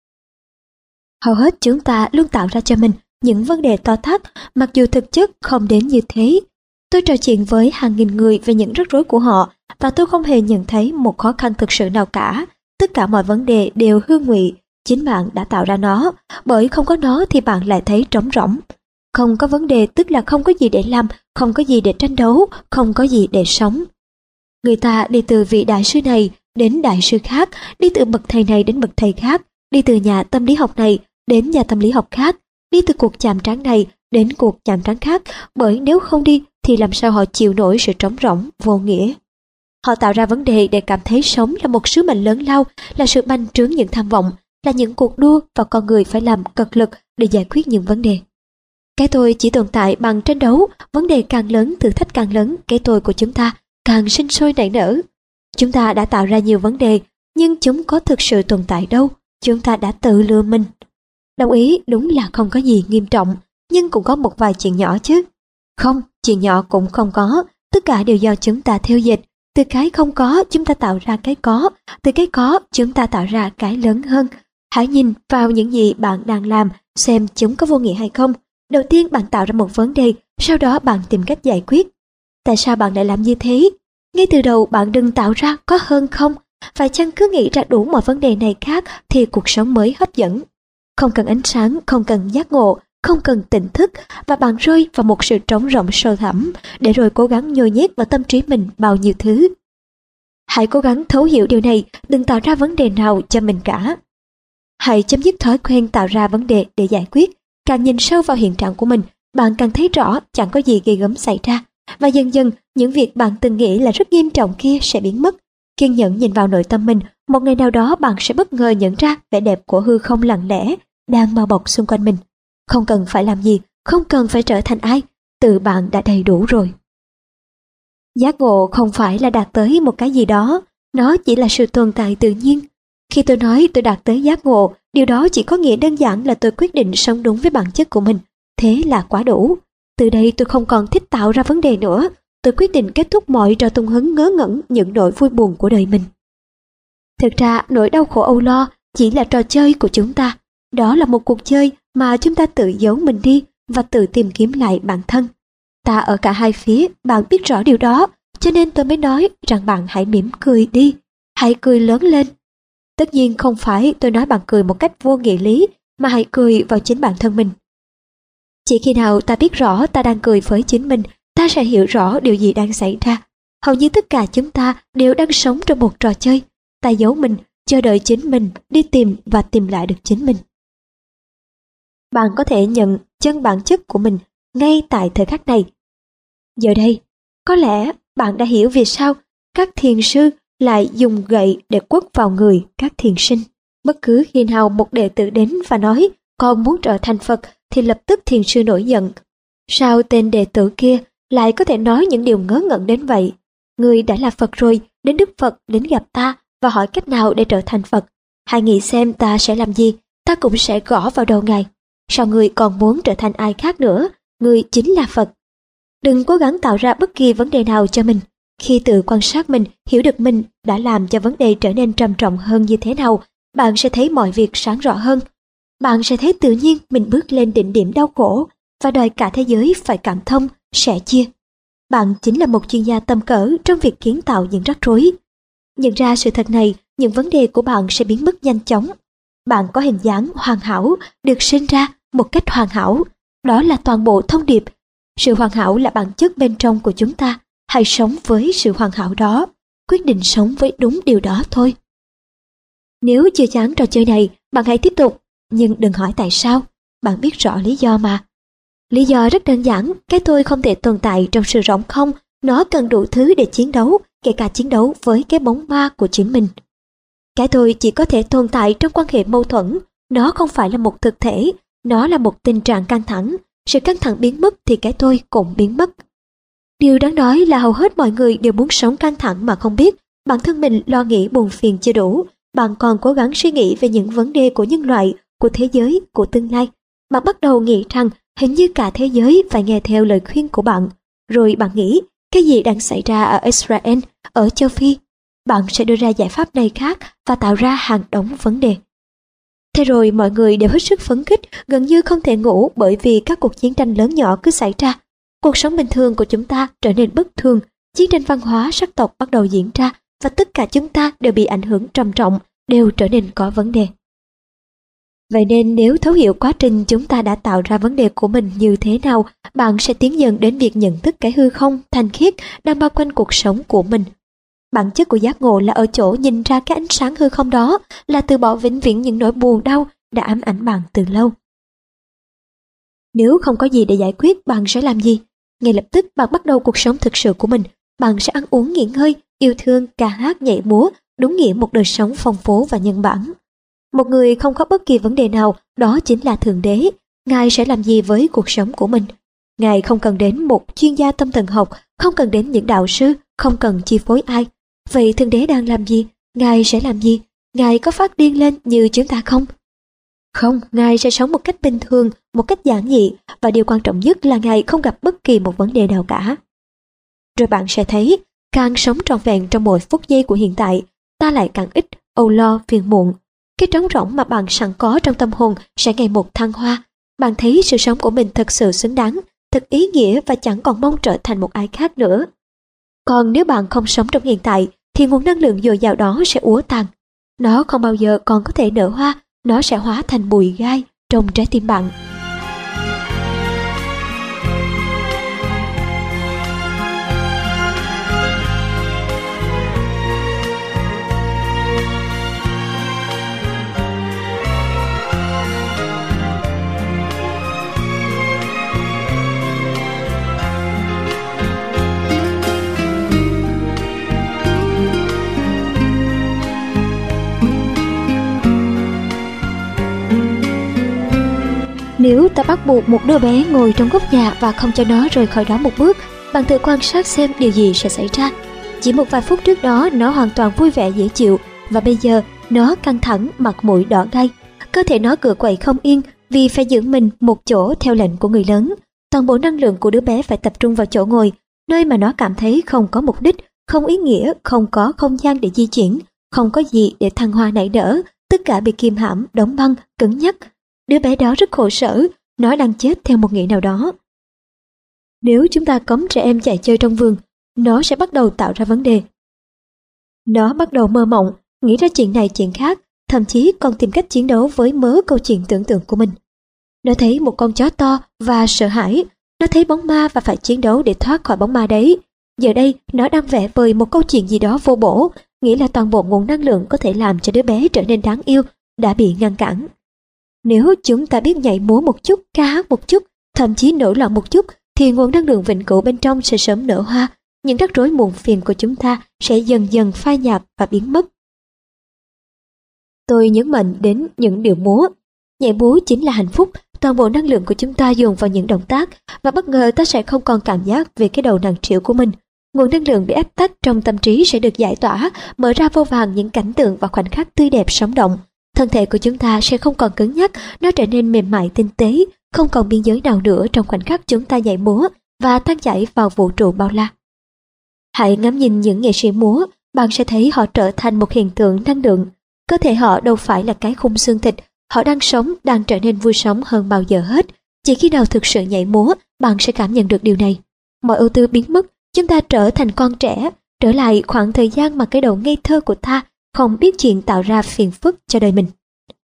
Hầu hết chúng ta luôn tạo ra cho mình những vấn đề to tát, mặc dù thực chất không đến như thế. Tôi trò chuyện với hàng nghìn người về những rắc rối của họ, và tôi không hề nhận thấy một khó khăn thực sự nào cả. Tất cả mọi vấn đề đều hư ngụy, chính bạn đã tạo ra nó, bởi không có nó thì bạn lại thấy trống rỗng. Không có vấn đề tức là không có gì để làm, không có gì để tranh đấu, không có gì để sống. Người ta đi từ vị đại sư này đến đại sư khác, đi từ bậc thầy này đến bậc thầy khác, đi từ nhà tâm lý học này đến nhà tâm lý học khác, đi từ cuộc chạm trán này đến cuộc chạm trán khác, bởi nếu không đi thì làm sao họ chịu nổi sự trống rỗng, vô nghĩa. Họ tạo ra vấn đề để cảm thấy sống là một sứ mệnh lớn lao, là sự bành trướng những tham vọng, là những cuộc đua và con người phải làm cật lực để giải quyết những vấn đề. Cái tôi chỉ tồn tại bằng tranh đấu, vấn đề càng lớn, thử thách càng lớn, cái tôi của chúng ta càng sinh sôi nảy nở. Chúng ta đã tạo ra nhiều vấn đề, nhưng chúng có thực sự tồn tại đâu, chúng ta đã tự lừa mình. Đồng ý, đúng là không có gì nghiêm trọng, nhưng cũng có một vài chuyện nhỏ chứ. Không, chuyện nhỏ cũng không có, tất cả đều do chúng ta theo dịch. Từ cái không có, chúng ta tạo ra cái có, từ cái có, chúng ta tạo ra cái lớn hơn. Hãy nhìn vào những gì bạn đang làm, xem chúng có vô nghĩa hay không. Đầu tiên bạn tạo ra một vấn đề, sau đó bạn tìm cách giải quyết. Tại sao bạn lại làm như thế? Ngay từ đầu bạn đừng tạo ra có hơn không. Phải chăng cứ nghĩ ra đủ mọi vấn đề này khác thì cuộc sống mới hấp dẫn. Không cần ánh sáng, không cần giác ngộ, không cần tỉnh thức, và bạn rơi vào một sự trống rỗng sâu thẳm, để rồi cố gắng nhồi nhét vào tâm trí mình bao nhiêu thứ. Hãy cố gắng thấu hiểu điều này, đừng tạo ra vấn đề nào cho mình cả. Hãy chấm dứt thói quen tạo ra vấn đề để giải quyết. Càng nhìn sâu vào hiện trạng của mình, bạn càng thấy rõ chẳng có gì ghê gớm xảy ra, và dần dần những việc bạn từng nghĩ là rất nghiêm trọng kia sẽ biến mất. Kiên nhẫn nhìn vào nội tâm mình, một ngày nào đó bạn sẽ bất ngờ nhận ra vẻ đẹp của hư không lặng lẽ đang bao bọc xung quanh mình. Không cần phải làm gì, không cần phải trở thành ai, tự bạn đã đầy đủ rồi. Giác ngộ không phải là đạt tới một cái gì đó, nó chỉ là sự tồn tại tự nhiên. Khi tôi nói tôi đạt tới giác ngộ, điều đó chỉ có nghĩa đơn giản là tôi quyết định sống đúng với bản chất của mình. Thế là quá đủ. Từ đây tôi không còn thích tạo ra vấn đề nữa. Tôi quyết định kết thúc mọi trò tung hứng ngớ ngẩn những nỗi vui buồn của đời mình. Thực ra nỗi đau khổ âu lo chỉ là trò chơi của chúng ta. Đó là một cuộc chơi mà chúng ta tự giấu mình đi và tự tìm kiếm lại bản thân. Ta ở cả hai phía, bạn biết rõ điều đó, cho nên tôi mới nói rằng bạn hãy mỉm cười đi, hãy cười lớn lên. Tất nhiên không phải tôi nói bạn cười một cách vô nghĩa lý, mà hãy cười vào chính bản thân mình. Chỉ khi nào ta biết rõ ta đang cười với chính mình, ta sẽ hiểu rõ điều gì đang xảy ra. Hầu như tất cả chúng ta đều đang sống trong một trò chơi. Ta giấu mình, chờ đợi chính mình đi tìm và tìm lại được chính mình. Bạn có thể nhận chân bản chất của mình ngay tại thời khắc này. Giờ đây, có lẽ bạn đã hiểu vì sao các thiền sư lại dùng gậy để quất vào người các thiền sinh. Bất cứ khi nào một đệ tử đến và nói con muốn trở thành Phật thì lập tức thiền sư nổi giận. Sao tên đệ tử kia lại có thể nói những điều ngớ ngẩn đến vậy. Người đã là Phật rồi, đến Đức Phật đến gặp ta và hỏi cách nào để trở thành Phật. Hãy nghĩ xem ta sẽ làm gì, ta cũng sẽ gõ vào đầu ngài. Sao người còn muốn trở thành ai khác nữa, người chính là Phật. Đừng cố gắng tạo ra bất kỳ vấn đề nào cho mình. Khi tự quan sát mình, hiểu được mình đã làm cho vấn đề trở nên trầm trọng hơn như thế nào, bạn sẽ thấy mọi việc sáng rõ hơn. Bạn sẽ thấy tự nhiên mình bước lên đỉnh điểm đau khổ và đòi cả thế giới phải cảm thông, sẻ chia. Bạn chính là một chuyên gia tầm cỡ trong việc kiến tạo những rắc rối. Nhận ra sự thật này, những vấn đề của bạn sẽ biến mất nhanh chóng. Bạn có hình dáng hoàn hảo, được sinh ra một cách hoàn hảo. Đó là toàn bộ thông điệp. Sự hoàn hảo là bản chất bên trong của chúng ta. Hãy sống với sự hoàn hảo đó, quyết định sống với đúng điều đó thôi. Nếu chưa chán trò chơi này, bạn hãy tiếp tục, nhưng đừng hỏi tại sao, bạn biết rõ lý do mà. Lý do rất đơn giản, cái tôi không thể tồn tại trong sự rỗng không, nó cần đủ thứ để chiến đấu, kể cả chiến đấu với cái bóng ma của chính mình. Cái tôi chỉ có thể tồn tại trong quan hệ mâu thuẫn, nó không phải là một thực thể, nó là một tình trạng căng thẳng, sự căng thẳng biến mất thì cái tôi cũng biến mất. Điều đáng nói là hầu hết mọi người đều muốn sống căng thẳng mà không biết, bản thân mình lo nghĩ buồn phiền chưa đủ, bạn còn cố gắng suy nghĩ về những vấn đề của nhân loại, của thế giới, của tương lai. Bạn bắt đầu nghĩ rằng hình như cả thế giới phải nghe theo lời khuyên của bạn. Rồi bạn nghĩ cái gì đang xảy ra ở Israel, ở châu Phi. Bạn sẽ đưa ra giải pháp này khác và tạo ra hàng đống vấn đề. Thế rồi mọi người đều hết sức phấn khích, gần như không thể ngủ bởi vì các cuộc chiến tranh lớn nhỏ cứ xảy ra. Cuộc sống bình thường của chúng ta trở nên bất thường, chiến tranh văn hóa sắc tộc bắt đầu diễn ra và tất cả chúng ta đều bị ảnh hưởng trầm trọng, đều trở nên có vấn đề. Vậy nên nếu thấu hiểu quá trình chúng ta đã tạo ra vấn đề của mình như thế nào, bạn sẽ tiến dần đến việc nhận thức cái hư không thanh khiết đang bao quanh cuộc sống của mình. Bản chất của giác ngộ là ở chỗ nhìn ra cái ánh sáng hư không đó, là từ bỏ vĩnh viễn những nỗi buồn đau đã ám ảnh bạn từ lâu. Nếu không có gì để giải quyết, bạn sẽ làm gì? Ngay lập tức bạn bắt đầu cuộc sống thực sự của mình. Bạn sẽ ăn uống nghỉ ngơi, yêu thương, ca hát, nhảy múa, đúng nghĩa một đời sống phong phú và nhân bản. Một người không có bất kỳ vấn đề nào, đó chính là Thượng Đế. Ngài sẽ làm gì với cuộc sống của mình? Ngài không cần đến một chuyên gia tâm thần học, không cần đến những đạo sư, không cần chi phối ai. Vậy Thượng Đế đang làm gì? Ngài sẽ làm gì? Ngài có phát điên lên như chúng ta không? Không, Ngài sẽ sống một cách bình thường, một cách giản dị, và điều quan trọng nhất là Ngài không gặp bất kỳ một vấn đề nào cả. Rồi bạn sẽ thấy, càng sống trọn vẹn trong mỗi phút giây của hiện tại, ta lại càng ít âu lo phiền muộn. Cái trống rỗng mà bạn sẵn có trong tâm hồn sẽ ngày một thăng hoa. Bạn thấy sự sống của mình thật sự xứng đáng, thật ý nghĩa và chẳng còn mong trở thành một ai khác nữa. Còn nếu bạn không sống trong hiện tại, thì nguồn năng lượng dồi dào đó sẽ úa tàn. Nó không bao giờ còn có thể nở hoa, nó sẽ hóa thành bụi gai trong trái tim bạn. Nếu ta bắt buộc một đứa bé ngồi trong góc nhà và không cho nó rời khỏi đó một bước, bạn thử quan sát xem điều gì sẽ xảy ra. Chỉ một vài phút trước đó nó hoàn toàn vui vẻ dễ chịu, và bây giờ nó căng thẳng, mặt mũi đỏ gay. Cơ thể nó cựa quậy không yên vì phải giữ mình một chỗ theo lệnh của người lớn. Toàn bộ năng lượng của đứa bé phải tập trung vào chỗ ngồi, nơi mà nó cảm thấy không có mục đích, không ý nghĩa, không có không gian để di chuyển, không có gì để thăng hoa nảy nở, tất cả bị kìm hãm, đóng băng, cứng nhắc. Đứa bé đó rất khổ sở, nó đang chết theo một nghĩa nào đó. Nếu chúng ta cấm trẻ em chạy chơi trong vườn, nó sẽ bắt đầu tạo ra vấn đề. Nó bắt đầu mơ mộng, nghĩ ra chuyện này chuyện khác, thậm chí còn tìm cách chiến đấu với mớ câu chuyện tưởng tượng của mình. Nó thấy một con chó to và sợ hãi, nó thấy bóng ma và phải chiến đấu để thoát khỏi bóng ma đấy. Giờ đây, nó đang vẽ vời một câu chuyện gì đó vô bổ, nghĩ là toàn bộ nguồn năng lượng có thể làm cho đứa bé trở nên đáng yêu, đã bị ngăn cản. Nếu chúng ta biết nhảy múa một chút, ca hát một chút, thậm chí nổi loạn một chút, thì nguồn năng lượng vĩnh cửu bên trong sẽ sớm nở hoa. Những rắc rối muộn phiền của chúng ta sẽ dần dần phai nhạt và biến mất. Tôi nhấn mạnh đến những điệu múa. Nhảy múa chính là hạnh phúc, toàn bộ năng lượng của chúng ta dồn vào những động tác và bất ngờ ta sẽ không còn cảm giác về cái đầu nặng trĩu của mình. Nguồn năng lượng bị ép tắt trong tâm trí sẽ được giải tỏa, mở ra vô vàn những cảnh tượng và khoảnh khắc tươi đẹp sống động. Thân thể của chúng ta sẽ không còn cứng nhắc, nó trở nên mềm mại tinh tế, không còn biên giới nào nữa trong khoảnh khắc chúng ta nhảy múa và tan chảy vào vũ trụ bao la. Hãy ngắm nhìn những nghệ sĩ múa, bạn sẽ thấy họ trở thành một hiện tượng năng lượng. Cơ thể họ đâu phải là cái khung xương thịt, họ đang sống, đang trở nên vui sống hơn bao giờ hết. Chỉ khi nào thực sự nhảy múa, bạn sẽ cảm nhận được điều này. Mọi ưu tư biến mất, chúng ta trở thành con trẻ, trở lại khoảng thời gian mà cái đầu ngây thơ của ta không biết chuyện tạo ra phiền phức cho đời mình.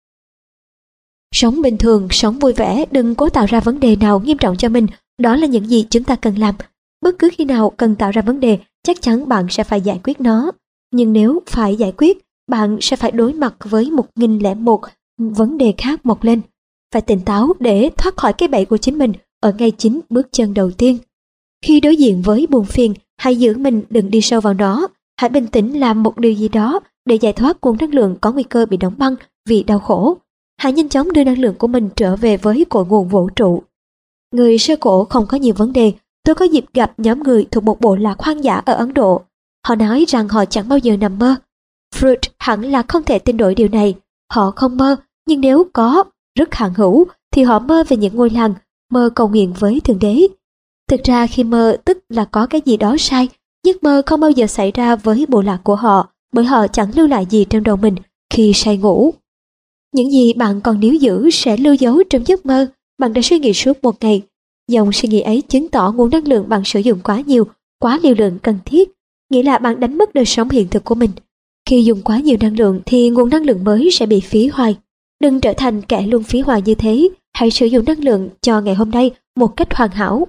Sống bình thường, sống vui vẻ, đừng cố tạo ra vấn đề nào nghiêm trọng cho mình, đó là những gì chúng ta cần làm. Bất cứ khi nào cần tạo ra vấn đề, chắc chắn bạn sẽ phải giải quyết nó. Nhưng nếu phải giải quyết, bạn sẽ phải đối mặt với một nghìn lẻ một vấn đề khác mọc lên. Phải tỉnh táo để thoát khỏi cái bẫy của chính mình ở ngay chính bước chân đầu tiên. Khi đối diện với buồn phiền, hãy giữ mình đừng đi sâu vào nó. Hãy bình tĩnh làm một điều gì đó để giải thoát nguồn năng lượng có nguy cơ bị đóng băng vì đau khổ. Hãy nhanh chóng đưa năng lượng của mình trở về với cội nguồn vũ trụ. Người sơ cổ không có nhiều vấn đề. Tôi có dịp gặp nhóm người thuộc một bộ lạc hoang dã ở Ấn Độ. Họ nói rằng họ chẳng bao giờ nằm mơ. Freud hẳn là không thể tin đổi điều này. Họ không mơ, nhưng nếu có, rất hạn hữu, thì họ mơ về những ngôi làng, mơ cầu nguyện với Thượng Đế. Thực ra khi mơ tức là có cái gì đó sai, giấc mơ không bao giờ xảy ra với bộ lạc của họ, bởi họ chẳng lưu lại gì trong đầu mình khi say ngủ. Những gì bạn còn níu giữ sẽ lưu dấu trong giấc mơ bạn đã suy nghĩ suốt một ngày. Dòng suy nghĩ ấy chứng tỏ nguồn năng lượng bạn sử dụng quá nhiều, quá liều lượng cần thiết, nghĩa là bạn đánh mất đời sống hiện thực của mình. Khi dùng quá nhiều năng lượng thì nguồn năng lượng mới sẽ bị phí hoài. Đừng trở thành kẻ luôn phí hoài như thế, hãy sử dụng năng lượng cho ngày hôm nay một cách hoàn hảo.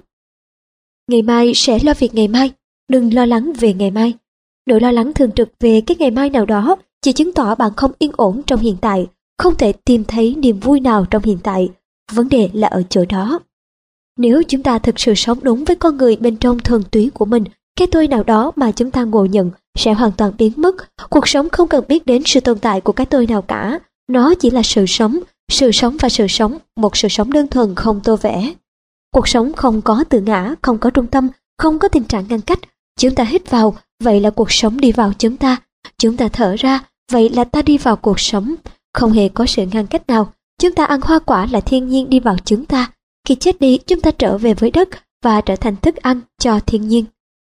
Ngày mai sẽ lo việc ngày mai, đừng lo lắng về ngày mai. Nỗi lo lắng thường trực về cái ngày mai nào đó chỉ chứng tỏ bạn không yên ổn trong hiện tại, không thể tìm thấy niềm vui nào trong hiện tại. Vấn đề là ở chỗ đó. Nếu chúng ta thực sự sống đúng với con người bên trong thuần túy của mình, cái tôi nào đó mà chúng ta ngộ nhận sẽ hoàn toàn biến mất. Cuộc sống không cần biết đến sự tồn tại của cái tôi nào cả. Nó chỉ là sự sống, sự sống và sự sống, một sự sống đơn thuần không tô vẽ. Cuộc sống không có tự ngã, không có trung tâm, không có tình trạng ngăn cách. Chúng ta hít vào, vậy là cuộc sống đi vào chúng ta. Chúng ta thở ra, vậy là ta đi vào cuộc sống. Không hề có sự ngăn cách nào. Chúng ta ăn hoa quả là thiên nhiên đi vào chúng ta. Khi chết đi, chúng ta trở về với đất và trở thành thức ăn cho thiên nhiên.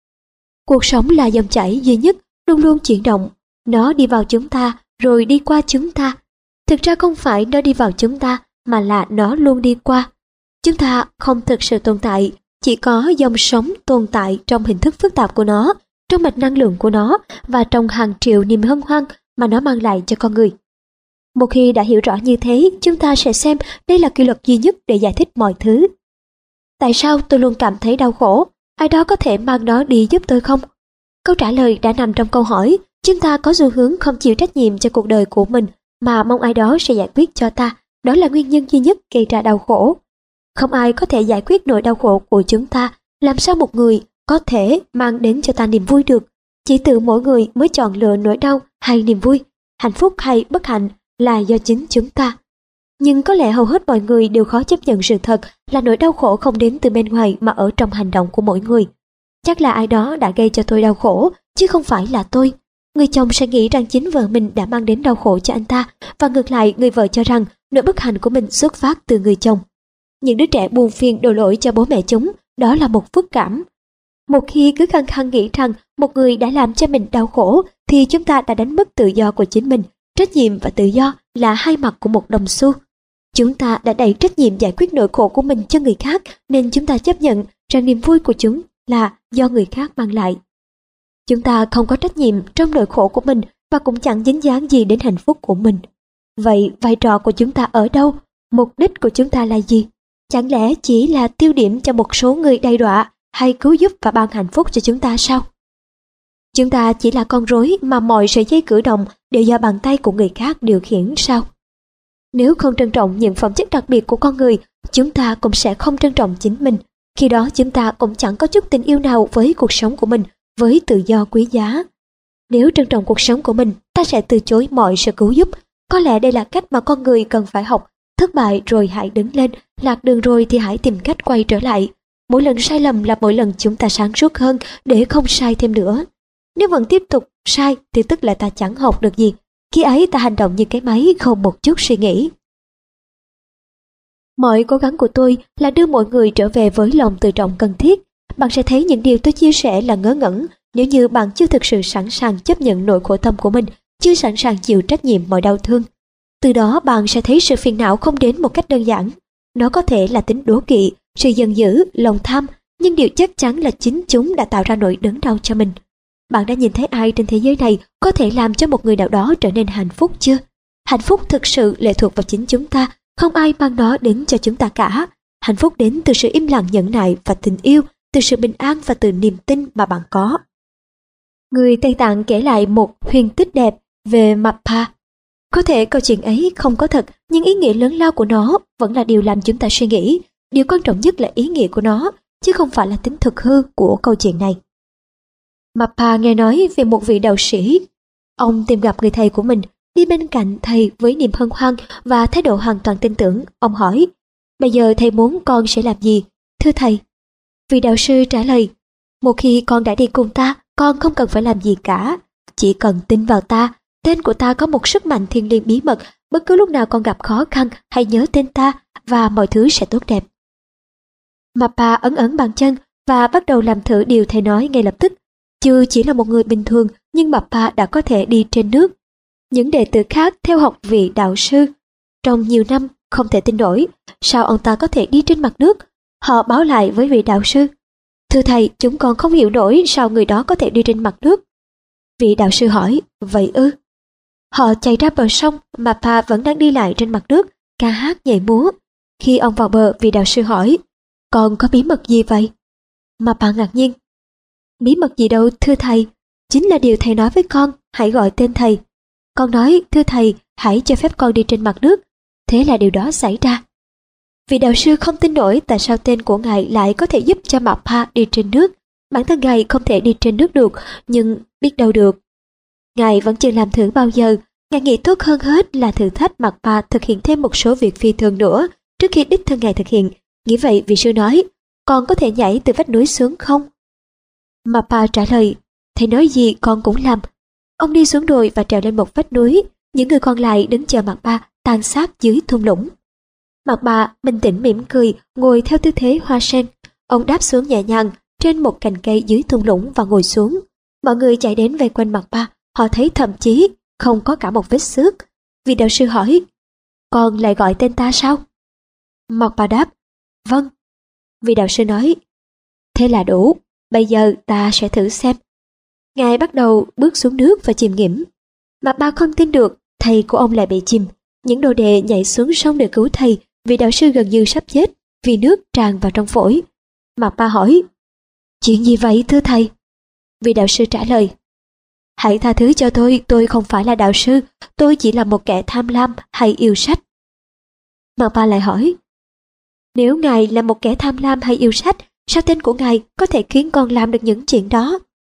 Cuộc sống là dòng chảy duy nhất, luôn luôn chuyển động. Nó đi vào chúng ta, rồi đi qua chúng ta. Thực ra không phải nó đi vào chúng ta, mà là nó luôn đi qua. Chúng ta không thực sự tồn tại, chỉ có dòng sống tồn tại trong hình thức phức tạp của nó, trong mạch năng lượng của nó và trong hàng triệu niềm hân hoan mà nó mang lại cho con người. Một khi đã hiểu rõ như thế, chúng ta sẽ xem đây là quy luật duy nhất để giải thích mọi thứ. Tại sao tôi luôn cảm thấy đau khổ? Ai đó có thể mang nó đi giúp tôi không? Câu trả lời đã nằm trong câu hỏi. Chúng ta có xu hướng không chịu trách nhiệm cho cuộc đời của mình mà mong ai đó sẽ giải quyết cho ta. Đó là nguyên nhân duy nhất gây ra đau khổ. Không ai có thể giải quyết nỗi đau khổ của chúng ta. Làm sao một người có thể mang đến cho ta niềm vui được? Chỉ tự mỗi người mới chọn lựa nỗi đau hay niềm vui, hạnh phúc hay bất hạnh là do chính chúng ta. Nhưng có lẽ hầu hết mọi người đều khó chấp nhận sự thật là nỗi đau khổ không đến từ bên ngoài mà ở trong hành động của mỗi người. Chắc là ai đó đã gây cho tôi đau khổ, chứ không phải là tôi. Người chồng sẽ nghĩ rằng chính vợ mình đã mang đến đau khổ cho anh ta, và ngược lại người vợ cho rằng nỗi bất hạnh của mình xuất phát từ người chồng. Những đứa trẻ buồn phiền đổ lỗi cho bố mẹ chúng, đó là một phức cảm. Một khi cứ khăng khăng nghĩ rằng một người đã làm cho mình đau khổ, thì chúng ta đã đánh mất tự do của chính mình. Trách nhiệm và tự do là hai mặt của một đồng xu. Chúng ta đã đẩy trách nhiệm giải quyết nỗi khổ của mình cho người khác, nên chúng ta chấp nhận rằng niềm vui của chúng là do người khác mang lại. Chúng ta không có trách nhiệm trong nỗi khổ của mình và cũng chẳng dính dáng gì đến hạnh phúc của mình. Vậy vai trò của chúng ta ở đâu? Mục đích của chúng ta là gì? Chẳng lẽ chỉ là tiêu điểm cho một số người đầy đọa hay cứu giúp và ban hạnh phúc cho chúng ta sao? Chúng ta chỉ là con rối mà mọi sợi dây cử động đều do bàn tay của người khác điều khiển sao? Nếu không trân trọng những phẩm chất đặc biệt của con người, chúng ta cũng sẽ không trân trọng chính mình. Khi đó chúng ta cũng chẳng có chút tình yêu nào với cuộc sống của mình, với tự do quý giá. Nếu trân trọng cuộc sống của mình, ta sẽ từ chối mọi sự cứu giúp. Có lẽ đây là cách mà con người cần phải học Thất bại rồi hãy đứng lên, lạc đường rồi thì hãy tìm cách quay trở lại. Mỗi lần sai lầm là mỗi lần chúng ta sáng suốt hơn để không sai thêm nữa. Nếu vẫn tiếp tục sai thì tức là ta chẳng học được gì. Khi ấy ta hành động như cái máy không một chút suy nghĩ. Mọi cố gắng của tôi là đưa mọi người trở về với lòng tự trọng cần thiết. Bạn sẽ thấy những điều tôi chia sẻ là ngớ ngẩn nếu như bạn chưa thực sự sẵn sàng chấp nhận nỗi khổ tâm của mình, chưa sẵn sàng chịu trách nhiệm mọi đau thương. Từ đó bạn sẽ thấy sự phiền não không đến một cách đơn giản. Nó có thể là tính đố kỵ, sự giận dữ, lòng tham, nhưng điều chắc chắn là chính chúng đã tạo ra nỗi đớn đau cho mình. Bạn đã nhìn thấy ai trên thế giới này có thể làm cho một người nào đó trở nên hạnh phúc chưa? Hạnh phúc thực sự lệ thuộc vào chính chúng ta, không ai mang nó đến cho chúng ta cả. Hạnh phúc đến từ sự im lặng nhẫn nại và tình yêu, từ sự bình an và từ niềm tin mà bạn có. Người Tây Tạng kể lại một huyền tích đẹp về Mappa. Có thể câu chuyện ấy không có thật, nhưng ý nghĩa lớn lao của nó vẫn là điều làm chúng ta suy nghĩ. Điều quan trọng nhất là ý nghĩa của nó, chứ không phải là tính thực hư của câu chuyện này. Mappa nghe nói về một vị đạo sĩ. Ông tìm gặp người thầy của mình, đi bên cạnh thầy với niềm hân hoan và thái độ hoàn toàn tin tưởng. Ông hỏi, bây giờ thầy muốn con sẽ làm gì, thưa thầy? Vị đạo sư trả lời, một khi con đã đi cùng ta, con không cần phải làm gì cả, chỉ cần tin vào ta. Tên của ta có một sức mạnh thiêng liêng bí mật, bất cứ lúc nào con gặp khó khăn, hãy nhớ tên ta và mọi thứ sẽ tốt đẹp. Mappa ấn ấn bàn chân và bắt đầu làm thử điều thầy nói ngay lập tức. Chưa chỉ là một người bình thường, nhưng Mappa đã có thể đi trên nước. Những đệ tử khác theo học vị đạo sư trong nhiều năm không thể tin nổi, sao ông ta có thể đi trên mặt nước? Họ báo lại với vị đạo sư, thưa thầy, chúng con không hiểu nổi sao người đó có thể đi trên mặt nước. Vị đạo sư hỏi, vậy ư? Họ chạy ra bờ sông, Mappa vẫn đang đi lại trên mặt nước, ca hát nhảy múa. Khi ông vào bờ, vị đạo sư hỏi, con có bí mật gì vậy? Mappa ngạc nhiên, bí mật gì đâu thưa thầy, chính là điều thầy nói với con, hãy gọi tên thầy. Con nói, thưa thầy, hãy cho phép con đi trên mặt nước. Thế là điều đó xảy ra. Vị đạo sư không tin nổi tại sao tên của ngài lại có thể giúp cho Mappa đi trên nước. Bản thân ngài không thể đi trên nước được, nhưng biết đâu được. Ngài vẫn chưa làm thử bao giờ. Ngài nghĩ tốt hơn hết là thử thách Mappa thực hiện thêm một số việc phi thường nữa trước khi đích thân ngài thực hiện. Nghĩ vậy vị sư nói, con có thể nhảy từ vách núi xuống không? Mappa trả lời, thầy nói gì con cũng làm. Ông đi xuống đồi và trèo lên một vách núi. Những người còn lại đứng chờ Mappa tan xác dưới thung lũng. Mappa bình tĩnh mỉm cười, ngồi theo tư thế hoa sen. Ông đáp xuống nhẹ nhàng trên một cành cây dưới thung lũng và ngồi xuống. Mọi người chạy đến vây quanh Mappa. Họ thấy thậm chí không có cả một vết xước. Vị đạo sư hỏi, con lại gọi tên ta sao? Mappa đáp, vâng. Vị đạo sư nói, thế là đủ, bây giờ ta sẽ thử xem. Ngài bắt đầu bước xuống nước và chìm nghỉm. Mappa không tin được thầy của ông lại bị chìm. Những đồ đệ nhảy xuống sông để cứu thầy. Vị đạo sư gần như sắp chết vì nước tràn vào trong phổi. Mappa hỏi, chuyện gì vậy thưa thầy? Vị đạo sư trả lời, hãy tha thứ cho tôi, tôi không phải là đạo sư, tôi chỉ là một kẻ tham lam hay yêu sách. Mappa lại hỏi, nếu ngài là một kẻ tham lam hay yêu sách, sao tên của ngài có thể khiến con làm được những chuyện đó?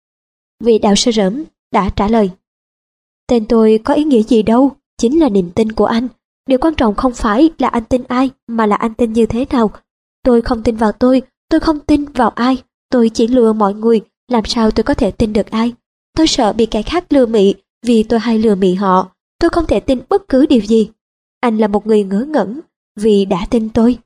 Vị đạo sư rỡm đã trả lời, tên tôi có ý nghĩa gì đâu, chính là niềm tin của anh. Điều quan trọng không phải là anh tin ai, mà là anh tin như thế nào. Tôi không tin vào tôi, tôi không tin vào ai, tôi chỉ lừa mọi người, làm sao tôi có thể tin được ai? Tôi sợ bị kẻ khác lừa mị, vì tôi hay lừa mị họ. Tôi không thể tin bất cứ điều gì. Anh là một người ngớ ngẩn, vì đã tin tôi.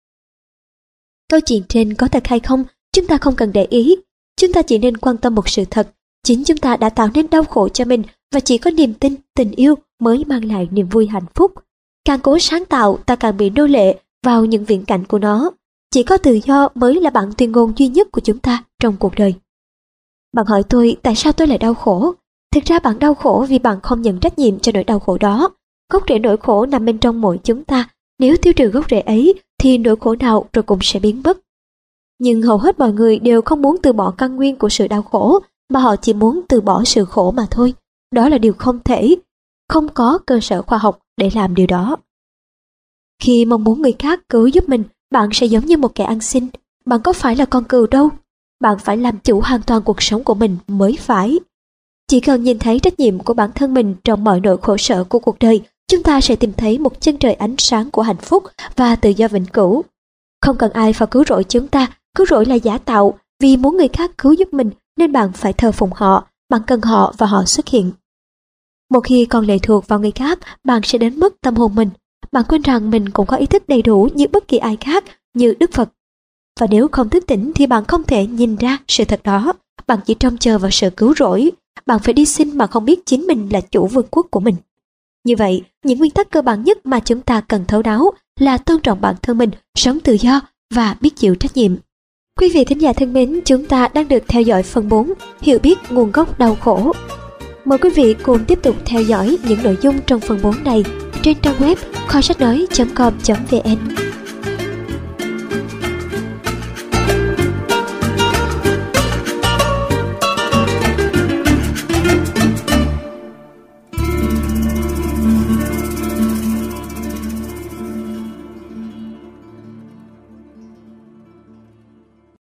Câu chuyện trên có thật hay không, chúng ta không cần để ý. Chúng ta chỉ nên quan tâm một sự thật. Chính chúng ta đã tạo nên đau khổ cho mình, và chỉ có niềm tin, tình yêu mới mang lại niềm vui hạnh phúc. Càng cố sáng tạo, ta càng bị nô lệ vào những viễn cảnh của nó. Chỉ có tự do mới là bản tuyên ngôn duy nhất của chúng ta trong cuộc đời. Bạn hỏi tôi tại sao tôi lại đau khổ? Thực ra bạn đau khổ vì bạn không nhận trách nhiệm cho nỗi đau khổ đó. Gốc rễ nỗi khổ nằm bên trong mỗi chúng ta. Nếu tiêu trừ gốc rễ ấy thì nỗi khổ nào rồi cũng sẽ biến mất. Nhưng hầu hết mọi người đều không muốn từ bỏ căn nguyên của sự đau khổ, mà họ chỉ muốn từ bỏ sự khổ mà thôi. Đó là điều không thể, không có cơ sở khoa học để làm điều đó. Khi mong muốn người khác cứu giúp mình, bạn sẽ giống như một kẻ ăn xin. Bạn có phải là con cừu đâu. Bạn phải làm chủ hoàn toàn cuộc sống của mình mới phải. Chỉ cần nhìn thấy trách nhiệm của bản thân mình trong mọi nỗi khổ sở của cuộc đời, chúng ta sẽ tìm thấy một chân trời ánh sáng của hạnh phúc và tự do vĩnh cửu. Không cần ai vào cứu rỗi chúng ta, cứu rỗi là giả tạo, vì muốn người khác cứu giúp mình nên bạn phải thờ phụng họ, bạn cần họ và họ xuất hiện. Một khi còn lệ thuộc vào người khác, bạn sẽ đánh mất tâm hồn mình. Bạn quên rằng mình cũng có ý thức đầy đủ như bất kỳ ai khác, như Đức Phật. Và nếu không thức tỉnh thì bạn không thể nhìn ra sự thật đó. Bạn chỉ trông chờ vào sự cứu rỗi. Bạn phải đi xin mà không biết chính mình là chủ vương quốc của mình. Như vậy, những nguyên tắc cơ bản nhất mà chúng ta cần thấu đáo là tôn trọng bản thân mình, sống tự do và biết chịu trách nhiệm. Quý vị thính giả thân mến, chúng ta đang được theo dõi phần bốn, hiểu biết nguồn gốc đau khổ. Mời quý vị cùng tiếp tục theo dõi những nội dung trong phần bốn này trên trang web kho sách nói chấm com chấm vn.